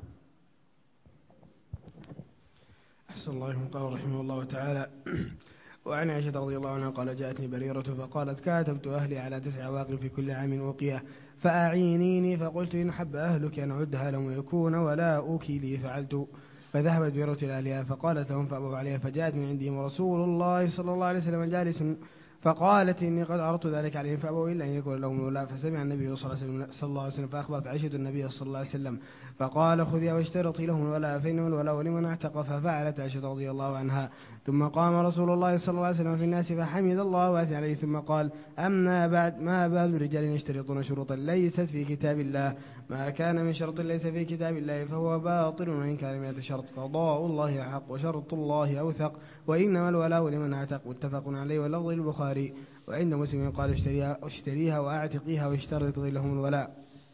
أحسن الله إليكم. قال رحمه الله تعالى: وعن عائشة رضي الله عنها قال: جاءتني بريرة فقالت: كاتبت أهلي على 9 أواق في كل عام أوقية فأعينيني، فقلت: إن حب أهلك أن أعدها لهم ويكون ولاؤك لي فعلت. فذهبت بريرة إلى أهلها فقالت لهم فأبوا عليها، فجاءت من عندهم ورسول الله صلى الله عليه وسلم جالس، فقالت: إني قد عرضت ذلك عليهم فأبوا إلا أن يكون لهم ولاء. فسمع النبي صلى الله عليه وسلم فأخبرت عائشة النبي صلى الله عليه وسلم فقال: خذيها واشترطي لهم الولاء، فإنما الولاء لمن اعتق. ففعلت عائشة رضي الله عنها. ثم قام رسول الله صلى الله عليه وسلم في الناس فحمد الله وأثنى عليه، ثم قال: أما بعد، ما بال رجال يشترطون شروطا ليست في كتاب الله، ما كان من شرط ليس في كتاب الله فهو باطل، وإن كان 100 شرط قضاء الله حق وشرط الله أوثق، وإنما الولاء لمن اعتق. متفق عليه واللفظ للبخاري. وعند مسلم قال: اشتريها وأعتقيها واشترطي لهم الولاء.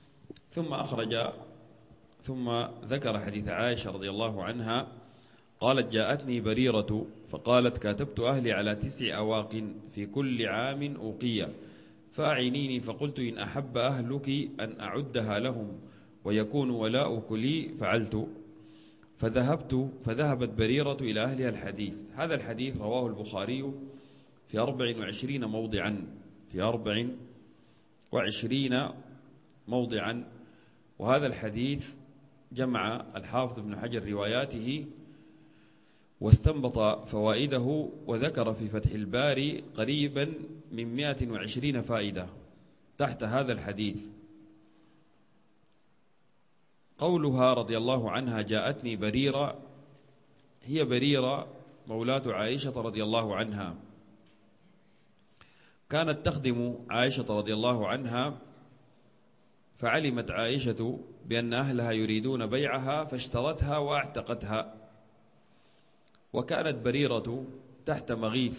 ثم ذكر حديث عائشة رضي الله عنها قالت: جاءتني بريرة فقالت: كاتبت أهلي على 9 أواق في كل عام أوقية فأعينيني، فقلت: إن أحب أهلك أن أعدها لهم ويكون ولاؤك لي فعلت. فذهبت بريرة إلى أهلها الحديث. هذا الحديث رواه البخاري في 24 موضعا. وهذا الحديث جمع الحافظ ابن حجر رواياته واستنبط فوائده، وذكر في فتح الباري قريبا من 120 فائدة تحت هذا الحديث. قولها رضي الله عنها: جاءتني بريرة، هي بريرة مولاة عائشة رضي الله عنها، كانت تخدم عائشة رضي الله عنها، فعلمت عائشة بأن أهلها يريدون بيعها فاشترتها وأعتقتها. وكانت بريرة تحت مغيث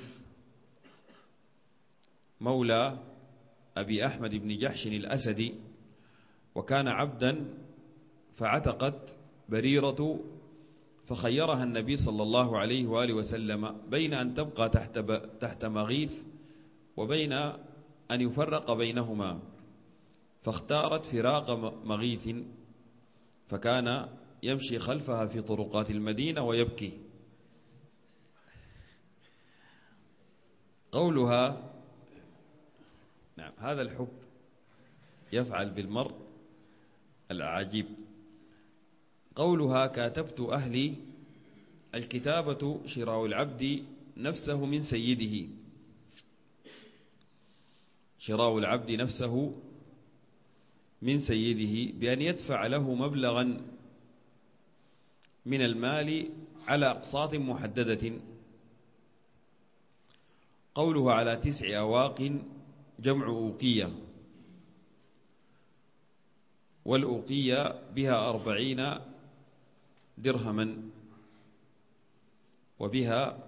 مولى أبي أحمد بن جحش الأسدي، وكان عبدا، فعتقت بريرة، فخيرها النبي صلى الله عليه وآله وسلم بين أن تبقى تحت مغيث وبين أن يفرق بينهما، فاختارت فراق مغيث، فكان يمشي خلفها في طرقات المدينة ويبكي. قولها: نعم، هذا الحب يفعل بالمرء العجيب. قولها: كاتبت أهلي، الكتابة شراء العبد نفسه من سيده، شراء العبد نفسه من سيده بأن يدفع له مبلغا من المال على أقساط محددة. قولها على 9 أواق جمع أوقية، والأوقية بها 40 درهما وبها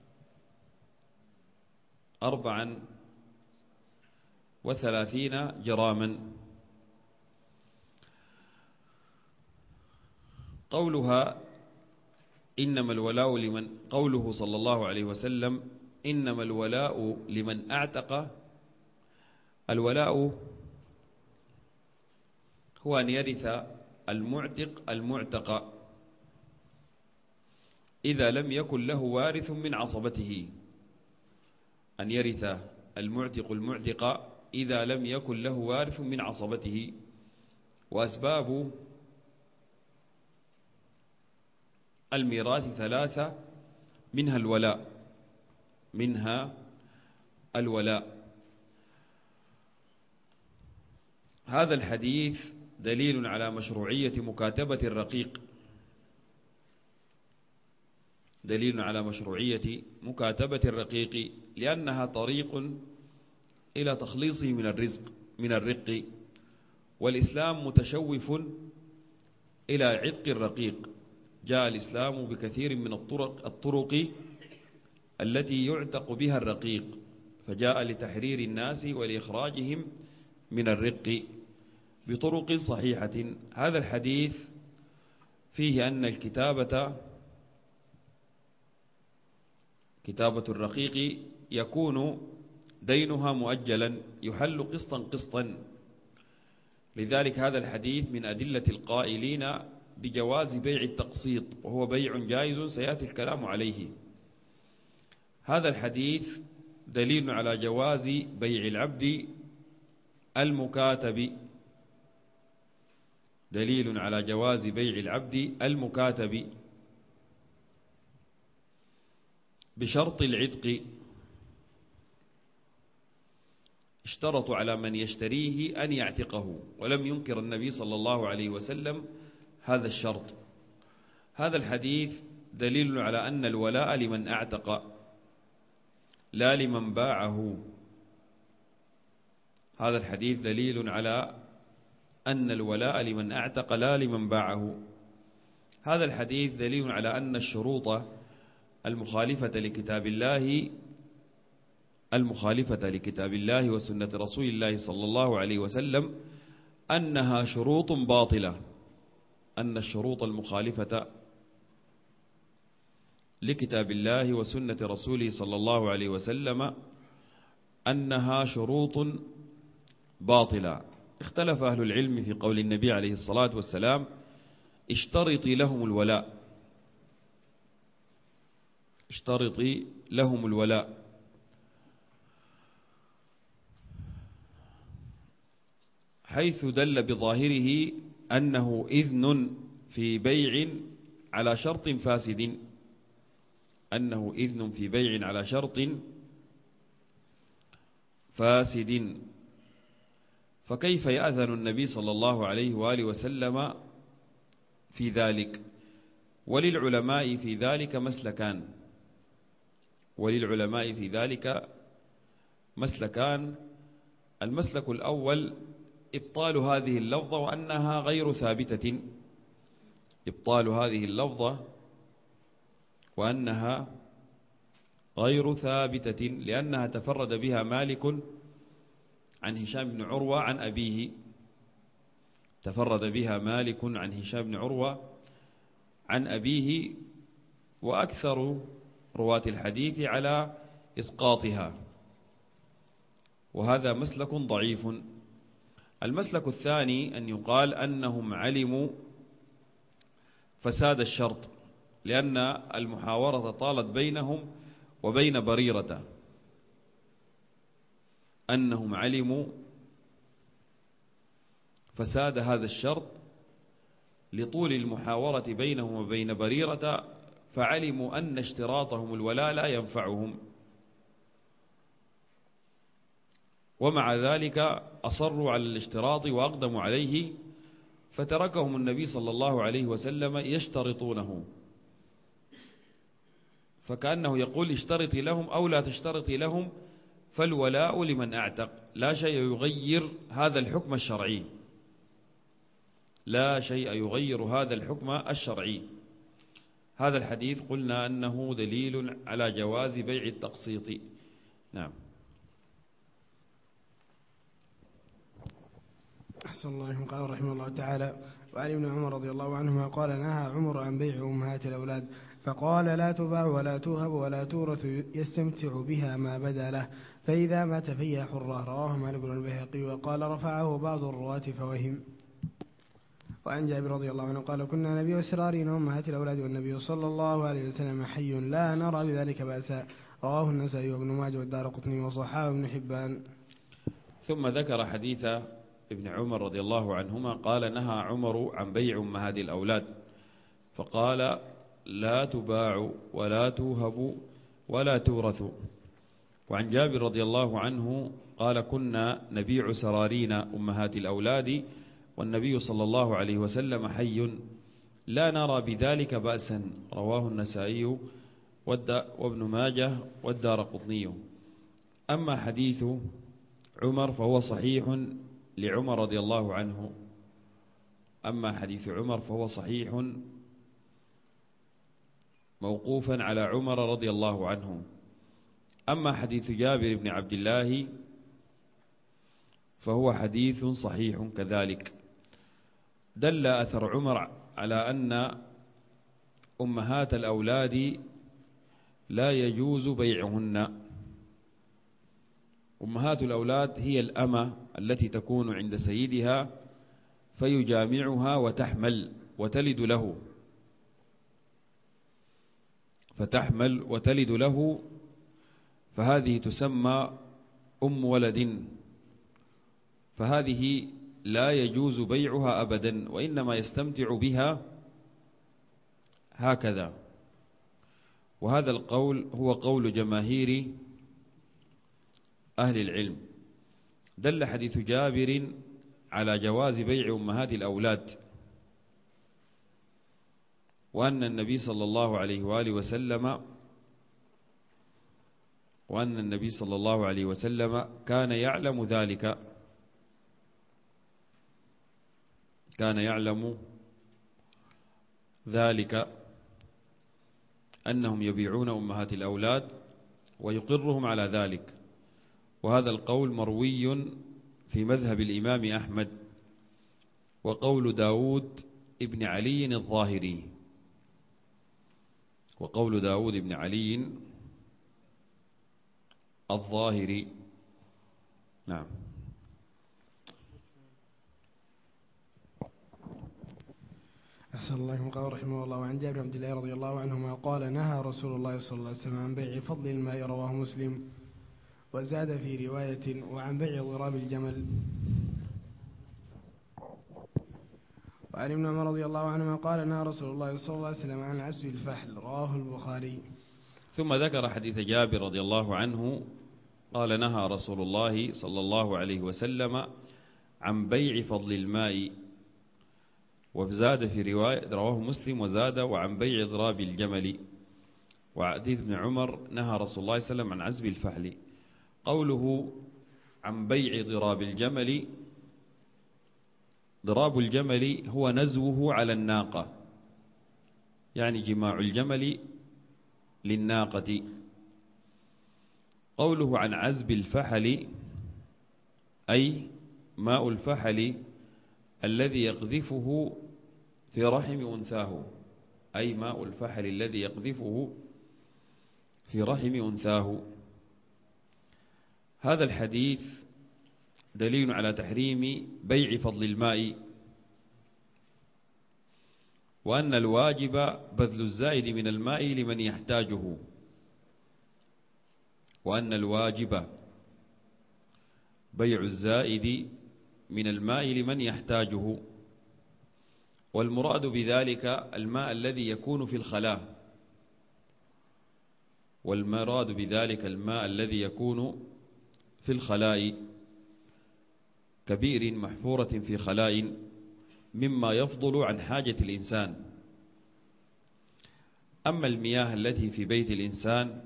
34 جراما. قولها إنما الولاء لمن، قوله صلى الله عليه وسلم إنما الولاء لمن أعتق، الولاء هو أن يرث المعتق المعتق إذا لم يكن له وارث من عصبته، أن يرث المعتق المعتق إذا لم يكن له وارث من عصبته. وأسباب الميراث 3، منها الولاء. هذا الحديث دليل على مشروعية مكاتبة الرقيق، دليل على مشروعية مكاتبة الرقيق، لأنها طريق إلى تخليصه من الرق، والإسلام متشوف إلى عتق الرقيق. جاء الإسلام بكثير من الطرق التي يعتق بها الرقيق، فجاء لتحرير الناس ولإخراجهم من الرق بطرق صحيحة. هذا الحديث فيه أن كتابة الرقيق يكون دينها مؤجلا يحل قسطا قسطا. لذلك هذا الحديث من أدلة القائلين بجواز بيع التقسيط، وهو بيع جائز سيأتي الكلام عليه. هذا الحديث دليل على جواز بيع العبد المكاتب، دليل على جواز بيع العبد المكاتب بشرط العتق. اشترطوا على من يشتريه أن يعتقه، ولم ينكر النبي صلى الله عليه وسلم هذا الشرط. هذا الحديث دليل على أن الولاء لمن أعتق لا لمن باعه. هذا الحديث دليل على أن الولاء لمن أعتق لا لمن باعه. هذا الحديث دليل على أن الشروط المخالفة لكتاب الله وسنة رسول الله صلى الله عليه وسلم أنها شروط باطلة، أن الشروط المخالفة لكتاب الله وسنة رسوله صلى الله عليه وسلم أنها شروط باطلة. اختلف أهل العلم في قول النبي عليه الصلاة والسلام اشترطي لهم الولاء، اشترطي لهم الولاء. حيث دل بظاهره أنه إذن في بيع على شرط فاسد، أنه إذن في بيع على شرط فاسد. فكيف يأذن النبي صلى الله عليه وآله وسلم في ذلك؟ وللعلماء في ذلك مسلكان، وللعلماء في ذلك مسلكان. المسلك الأول إبطال هذه اللفظة وأنها غير ثابتة، إبطال هذه اللفظة وأنها غير ثابتة، لأنها تفرد بها مالك عن هشام بن عروة عن أبيه، تفرد بها مالك عن هشام بن عروة عن أبيه، وأكثر رواة الحديث على إسقاطها، وهذا مسلك ضعيف. المسلك الثاني أن يقال أنهم علموا فساد الشرط، لأن المحاورة طالت بينهم وبين بريرة، أنهم علموا فساد هذا الشرط لطول المحاورة بينهم وبين بريرة، فعلموا أن اشتراطهم الولاء لا ينفعهم، ومع ذلك أصروا على الاشتراط وأقدموا عليه، فتركهم النبي صلى الله عليه وسلم يشترطونه، فكأنه يقول اشترطي لهم أو لا تشترطي لهم، فالولاء لمن أعتق، لا شيء يغير هذا الحكم الشرعي. لا شيء يغير هذا الحكم الشرعي. هذا الحديث قلنا أنه دليل على جواز بيع التقسيط. نعم. أحسن الله عليكم. قال رحمه الله تعالى: وعن ابن عمر رضي الله عنهما قال: نهى عمر عن بيع أمهات الأولاد، فقال: لا تباع ولا توهب ولا تورث، يستمتع بها ما بدا له، فإذا مات فهي حرة. رواه مالك بن البيهقي. وقال: رفعه بعض الرواة فوهم. وعن جابر رضي الله عنه قال: كنا نبيع سرارين أمهات الأولاد والنبي صلى الله عليه وسلم حي، لا نرى بذلك بأسا. رواه النسائي وابن ماجه والدارقطني وصححه ابن حبان. ثم ذكر حديث ابن عمر رضي الله عنهما قال: نهى عمر عن بيع أمهات الأولاد، فقال: لا تباع ولا توهب ولا تورث. وعن جابر رضي الله عنه قال: كنا نبيع سرارين أمهات الأولاد والنبي صلى الله عليه وسلم حي، لا نرى بذلك بأسا. رواه النسائي وابن ماجه والدارقطني. أما حديث عمر فهو صحيح لعمر رضي الله عنه. أما حديث عمر فهو صحيح موقوفا على عمر رضي الله عنه. أما حديث جابر بن عبد الله فهو حديث صحيح كذلك. دل أثر عمر على أن أمهات الأولاد لا يجوز بيعهن. أمهات الأولاد هي الأمة التي تكون عند سيدها فيجامعها وتحمل وتلد له، فتحمل وتلد له، فهذه تسمى أم ولد، فهذه لا يجوز بيعها أبدا، وإنما يستمتع بها هكذا. وهذا القول هو قول جماهير أهل العلم. دل حديث جابر على جواز بيع أمهات الأولاد، وأن النبي صلى الله عليه وسلم كان يعلم ذلك، أنهم يبيعون أمهات الأولاد ويقرهم على ذلك. وهذا القول مروي في مذهب الإمام أحمد، وقول داود ابن علي الظاهري، نعم. أحسن الله. قال رحمه الله: وعن جابر بن عبد الله رضي الله عنهما قال: نهى رسول الله صلى الله عليه وسلم عن بيع فضل الماء. رواه مسلم. وزاد في رواية: وعن بيع ضراب الجمل. وعن ابن عمر رضي الله عنهما قال: نهى رسول الله صلى الله عليه وسلم عن عزف الفحل. رواه البخاري. ثم ذكر حديث جابر رضي الله عنه قال: نهى رسول الله صلى الله عليه وسلم عن بيع فضل الماء. وزاد في رواية رواه مسلم وزاد: وعن بيع ضراب الجمل. وحديث ابن عمر: نهى رسول الله صلى الله عليه وسلم عن عزف الفحل. قوله عن بيع ضراب الجمل، ضراب الجمل هو نزوه على الناقة، يعني جماع الجمل للناقة. قوله عن عزب الفحل أي ماء الفحل الذي يقذفه في رحم أنثاه، أي ماء الفحل الذي يقذفه في رحم أنثاه. هذا الحديث دليل على تحريم بيع فضل الماء، وأن الواجب بذل الزائد من الماء لمن يحتاجه، وأن الواجب بيع الزائد من الماء لمن يحتاجه. والمراد بذلك الماء الذي يكون في الخلاء، والمراد بذلك الماء الذي يكون في الخلاء كبئر محفورة في خلاء مما يفضل عن حاجة الإنسان. أما المياه التي في بيت الإنسان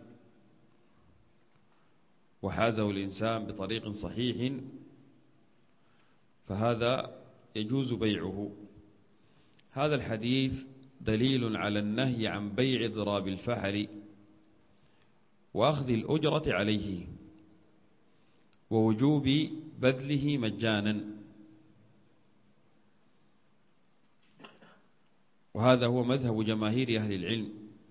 وحازه الإنسان بطريق صحيح فهذا يجوز بيعه، هذا الحديث دليل على النهي عن بيع ضراب الفحل وأخذ الأجرة عليه ووجوب بذله مجانا، وهذا هو مذهب جماهير أهل العلم.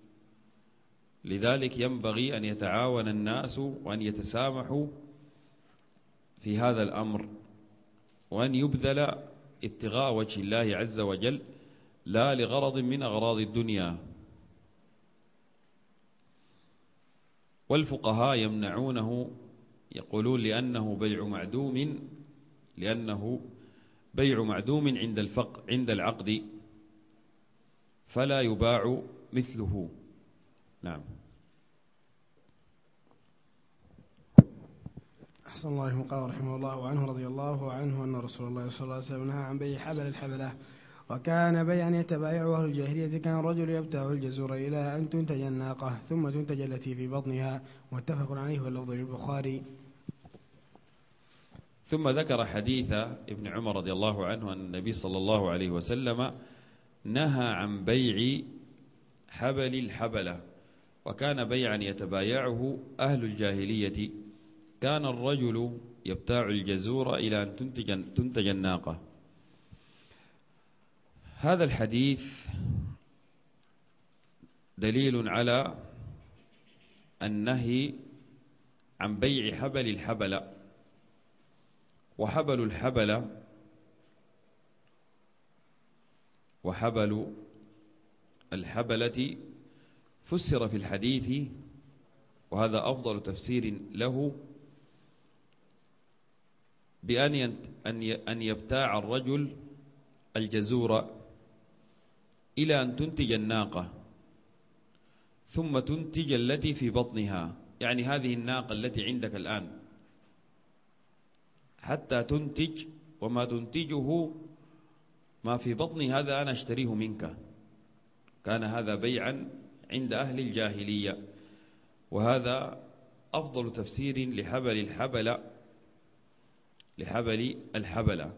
لذلك ينبغي أن يتعاون الناس وأن يتسامحوا في هذا الأمر، وأن يبذل ابتغاء وجه الله عز وجل لا لغرض من أغراض الدنيا. والفقهاء يمنعونه، يقولون لأنه بيع معدوم عند العقد فلا يباع مثله. نعم. أحسن الله إليكم. قال رحمه الله وعنه رضي الله عنه أن رسول الله صلى الله عليه وسلم نهى عن بيع حبل الحبلة، وكان بيعا يتبايعه أهل الجاهلية. كان الرجل يبتاع الجزور إلى أن تنتج الناقة ثم تنتج التي في بطنها، متفق عليه واللفظ للبخاري. ثم ذكر حديث ابن عمر رضي الله عنه أن النبي صلى الله عليه وسلم نهى عن بيع حبل الحبلة، وكان بيعا يتبايعه أهل الجاهلية. كان الرجل يبتاع الجزور إلى أن تنتج الناقة. هذا الحديث دليل على النهي عن بيع حبل الحبلة. وحبل الحبلة فسر في الحديث، وهذا أفضل تفسير له، بأن يبتاع الرجل الجزور إلى أن تنتج الناقة ثم تنتج التي في بطنها، يعني هذه الناقة التي عندك الآن حتى تنتج، وما تنتجه ما في بطني هذا أنا أشتريه منك. كان هذا بيعا عند أهل الجاهلية، وهذا أفضل تفسير لحبل الحبلة.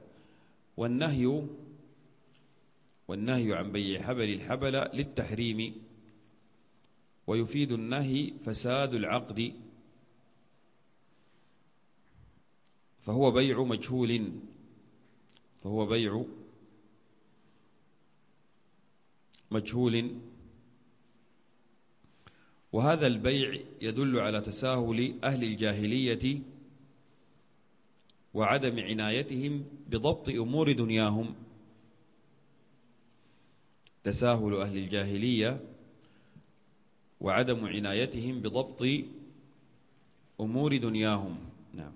والنهي عن بيع حبل الحبلة للتحريم، ويفيد النهي فساد العقد، فهو بيع مجهول. وهذا البيع يدل على تساهل أهل الجاهلية وعدم عنايتهم بضبط أمور دنياهم. تساهل أهل الجاهلية وعدم عنايتهم بضبط أمور دنياهم. نعم.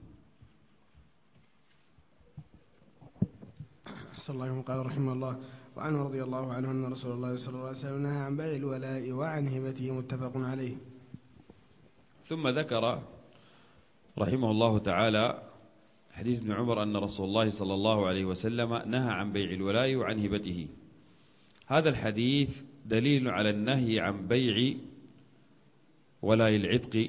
صلى الله عليه وسلم. قال رحمه الله وعنه رضي الله عنه أن رسول الله صلى الله عليه وسلم نهى عن بيع الولاء وعن هبته، متفق عليه. ثم ذكر رحمه الله تعالى حديث ابن عمر أن رسول الله صلى الله عليه وسلم نهى عن بيع الولاء وعن هبته. هذا الحديث دليل على النهي عن بيع ولاء العتق،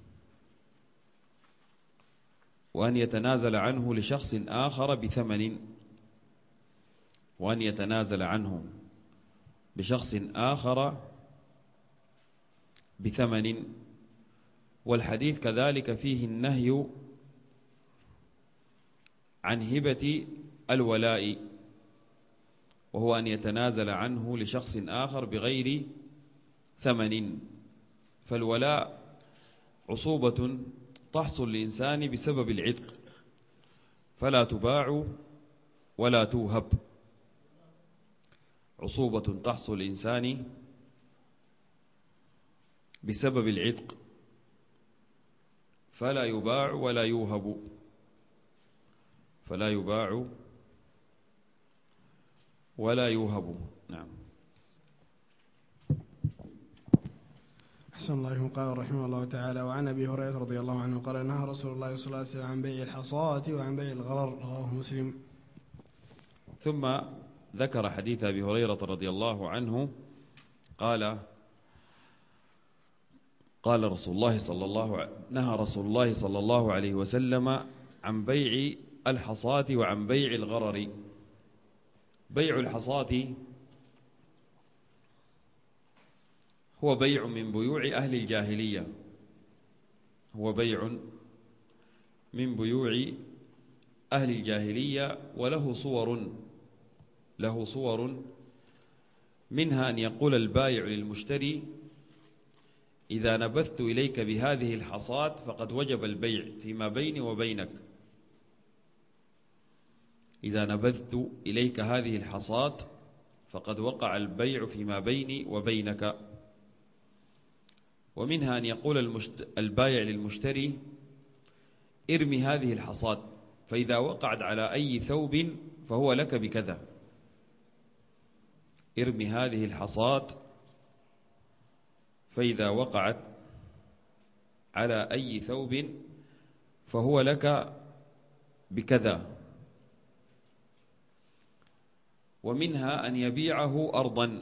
وأن يتنازل عنه لشخص آخر بثمن، وأن يتنازل عنه بشخص آخر بثمن. والحديث كذلك فيه النهي عن هبة الولاء، وهو أن يتنازل عنه لشخص آخر بغير ثمن. فالولاء عصوبة تحصل للإنسان بسبب العتق، فلا تباع ولا توهب. عصوبة تحصل للإنسان بسبب العتق، فلا يباع ولا يوهب. فلا يباع ولا يوهب. نعم. أحسن الله إليكم. قال رحمه الله تعالى وعن أبي هريرة رضي الله عنه قال نهى رسول الله صلى الله عليه وسلم عن بيع الحصاة وعن بيع الغرر، رواه مسلم. ثم ذكر حديث أبي هريرة رضي الله عنه قال نهى رسول الله صلى الله عليه وسلم عن بيع الحصاة وعن بيع الغرر. بيع الحصاة هو بيع من بيوع أهل الجاهلية، هو بيع من بيوع أهل الجاهلية، وله صور منها أن يقول البائع للمشتري: إذا نبذت إليك بهذه الحصاة فقد وجب البيع فيما بيني وبينك. إذا نبذت إليك هذه الحصاة فقد وقع البيع فيما بيني وبينك. ومنها أن يقول البائع للمشتري: ارمي هذه الحصاة، فإذا وقعت على أي ثوب فهو لك بكذا. ارمي هذه الحصاة فإذا وقعت على أي ثوب فهو لك بكذا. ومنها أن يبيعه أرضا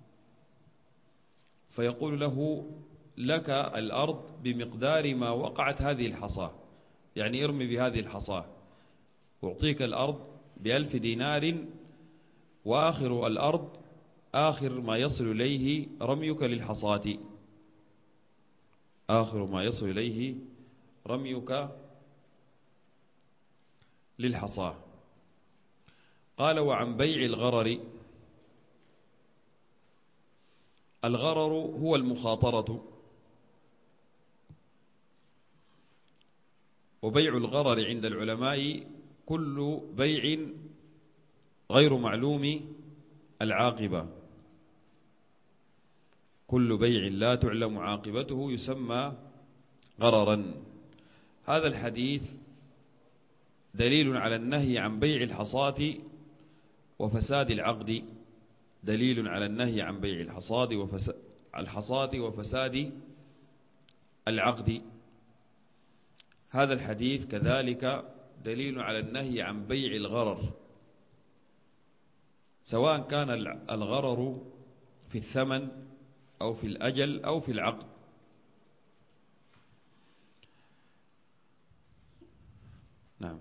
فيقول له: لك الأرض بمقدار ما وقعت هذه الحصاة، يعني ارمي بهذه الحصاة، أعطيك الأرض ب1000 دينار، وآخر الأرض آخر ما يصل إليه رميك للحصاة، آخر ما يصل إليه رميك للحصاة. قال: وعن بيع الغرر. الغرر هو المخاطرة، وبيع الغرر عند العلماء كل بيع غير معلوم العاقبة، كل بيع لا تعلم عاقبته يسمى غررا. هذا الحديث دليل على النهي عن بيع الحصاة وفساد العقد، دليل على النهي عن بيع الحصاة وفساد العقد. هذا الحديث كذلك دليل على النهي عن بيع الغرر، سواء كان الغرر في الثمن أو في الأجل أو في العقد. نعم.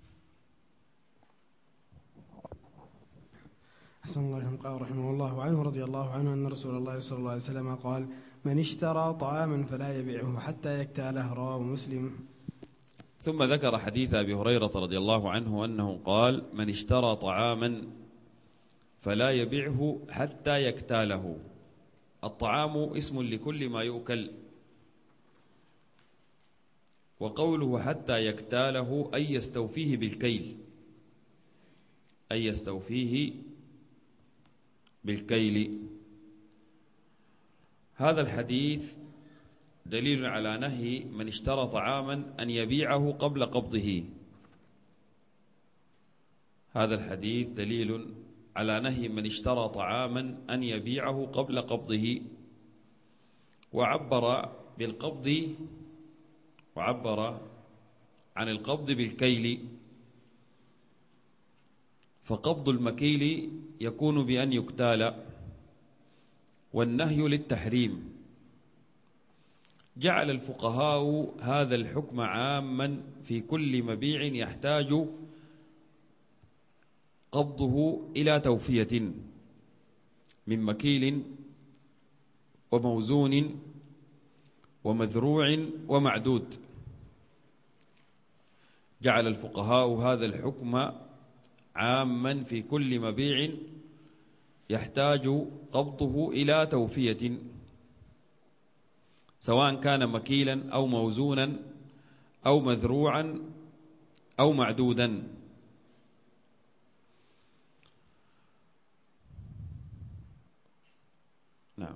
أحسن الله إليكم. قال رحمه الله عنه رضي الله عنه أن رسول الله صلى الله عليه وسلم قال: من اشترى طعاما فلا يبيعه حتى يكتاله. رواه مسلم. ثم ذكر حديث أبي هريرة رضي الله عنه أنه قال: من اشترى طعاما فلا يبيعه حتى يكتاله. الطعام اسم لكل ما يؤكل، وقوله حتى يكتاله أي يستوفيه بالكيل، أي يستوفيه بالكيل. هذا الحديث دليل على نهي من اشترى طعاما أن يبيعه قبل قبضه. هذا الحديث دليل على نهي من اشترى طعاما أن يبيعه قبل قبضه، وعبر بالقبض، وعبر عن القبض بالكيل. فقبض المكيل يكون بأن يكتال، والنهي للتحريم. جعل الفقهاء هذا الحكم عاما في كل مبيع يحتاج قبضه إلى توفية من مكيل وموزون ومذروع ومعدود. جعل الفقهاء هذا الحكم عاما في كل مبيع يحتاج قبضه إلى توفية، سواء كان مكيلا أو موزونا أو مذروعا أو معدودا. نعم.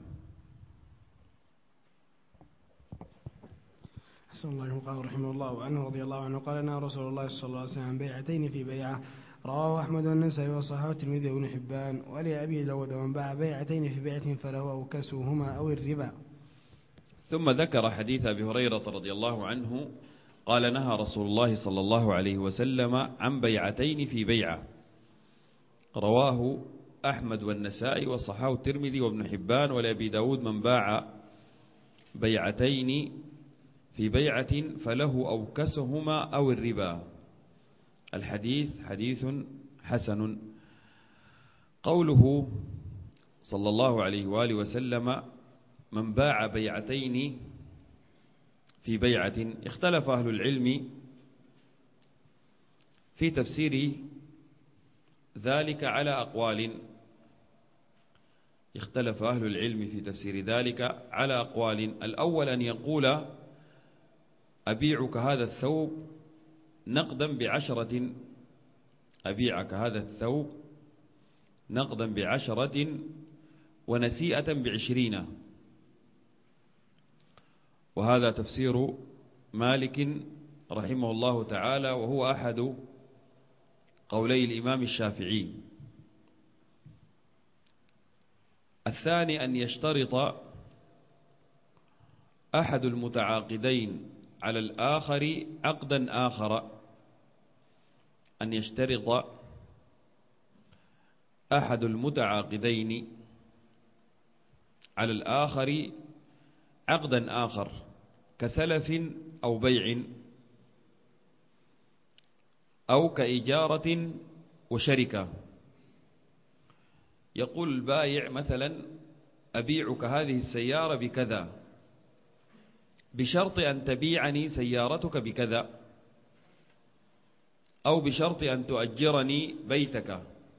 أحسن الله إليكم. قال رحمه الله عنه رضي الله عنه قال: نهى رسول الله صلى الله عليه وسلم عن بيعتين في بيعة. رواه أحمد والنسائي وصححه الترمذي وابن حبان ولأبي داود: ومن باع بيعتين في بيعة فله أو كسوهما أو الربا. ثم ذكر حديث أبي هريرة رضي الله عنه قال: نهى رسول الله صلى الله عليه وسلم عن بيعتين في بيعة. رواه أحمد والنسائي وصححه الترمذي وابن حبان ولأبي داود: من باع بيعتين في بيعة فله أو كسهما أو الربا. الحديث حديث حسن. قوله صلى الله عليه وآله وسلم: من باع بيعتين في بيعة. اختلف أهل العلم في تفسير ذلك على أقوال. اختلف أهل العلم في تفسير ذلك على أقوال. الأول أن يقول أبيعك هذا الثوب نقدا ب10، أبيعك هذا الثوب نقدا ب10 ونسيئة ب20. وهذا تفسير مالك رحمه الله تعالى، وهو أحد قولي الإمام الشافعي. الثاني أن يشترط أحد المتعاقدين على الآخر عقدا آخر، أن يشترط أحد المتعاقدين على الآخر عقدا آخر كسلف أو بيع أو كإجارة وشركة. يقول البائع مثلا أبيعك هذه السيارة بكذا بشرط أن تبيعني سيارتك بكذا، أو بشرط أن تؤجرني بيتك،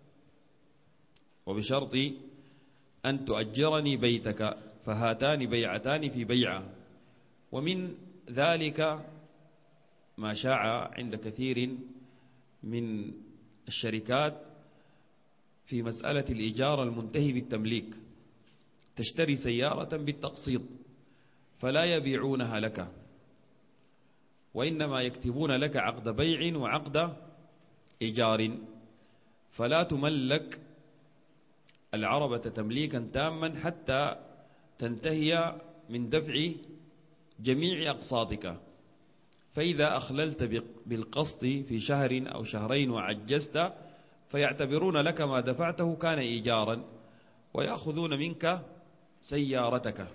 وبشرط أن تؤجرني بيتك، فهاتان بيعتان في بيعة. ومن ذلك ما شاع عند كثير من الشركات في مسألة الإيجار المنتهي بالتمليك، تشتري سيارة بالتقسيط فلا يبيعونها لك، وإنما يكتبون لك عقد بيع وعقد إيجار، فلا تملك العربة تمليكا تاما حتى تنتهي من دفع جميع أقساطك. فإذا أخللت بالقسط في شهر أو شهرين وعجزت فيعتبرون لك ما دفعته كان إيجارا ويأخذون منك سيارتك.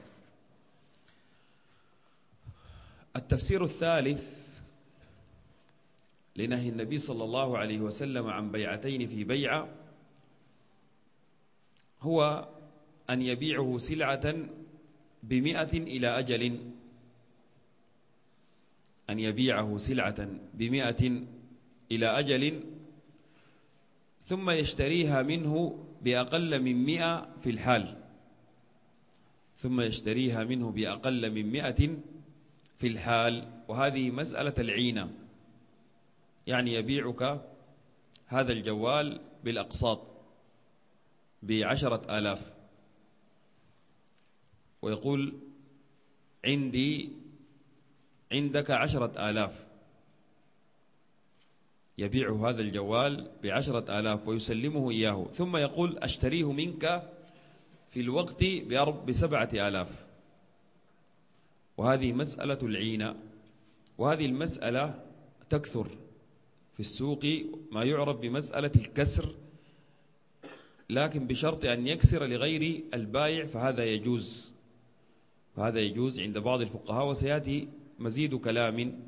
التفسير الثالث لنهي النبي صلى الله عليه وسلم عن بيعتين في بيعة هو أن يبيعه سلعة ب100 إلى أجل، أن يبيعه سلعة ب100 إلى أجل ثم يشتريها منه بأقل من 100 في الحال، ثم يشتريها منه بأقل من 100 في الحال. وهذه مسألة العينة، يعني يبيعك هذا الجوال بالأقساط ب10,000 ويقول عندك 10,000، يبيع هذا الجوال ب10,000 ويسلمه إياه، ثم يقول أشتريه منك في الوقت ب7,000. وهذه مسألة العينة، وهذه المسألة تكثر في السوق، ما يعرف بمسألة الكسر، لكن بشرط أن يكسر لغير البائع فهذا يجوز، فهذا يجوز عند بعض الفقهاء. وسيأتي مزيد كلام.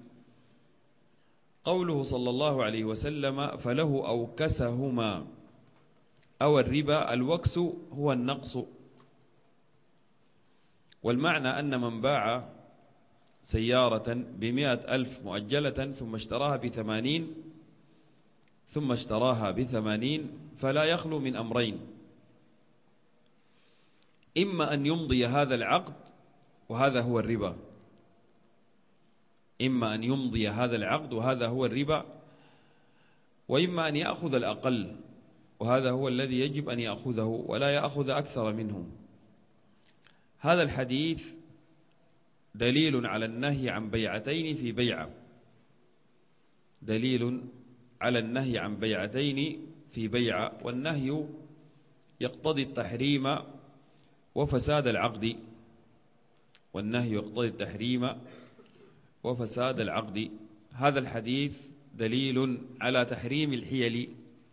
قوله صلى الله عليه وسلم فله أوكسهما أو الربا، الوكس هو النقص، والمعنى أن من باع سيارة ب100,000 مؤجلة ثم اشتراها ب80 فلا يخلو من أمرين: إما أن يمضي هذا العقد وهذا هو الربا، إما أن يمضي هذا العقد وهذا هو الربا، وإما أن يأخذ الأقل وهذا هو الذي يجب أن يأخذه ولا يأخذ أكثر منه. هذا الحديث دليل على النهي عن بيعتين في بيعة، دليل على النهي عن بيعتين في بيعة، والنهي يقتضي التحريم وفساد العقد، والنهي يقتضي التحريم وفساد العقد. هذا الحديث دليل على تحريم الحيل،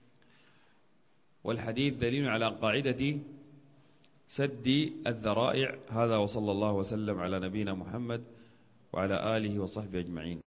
والحديث دليل على قاعدة سد الذرائع. هذا وصلى الله وسلم على نبينا محمد وعلى آله وصحبه أجمعين.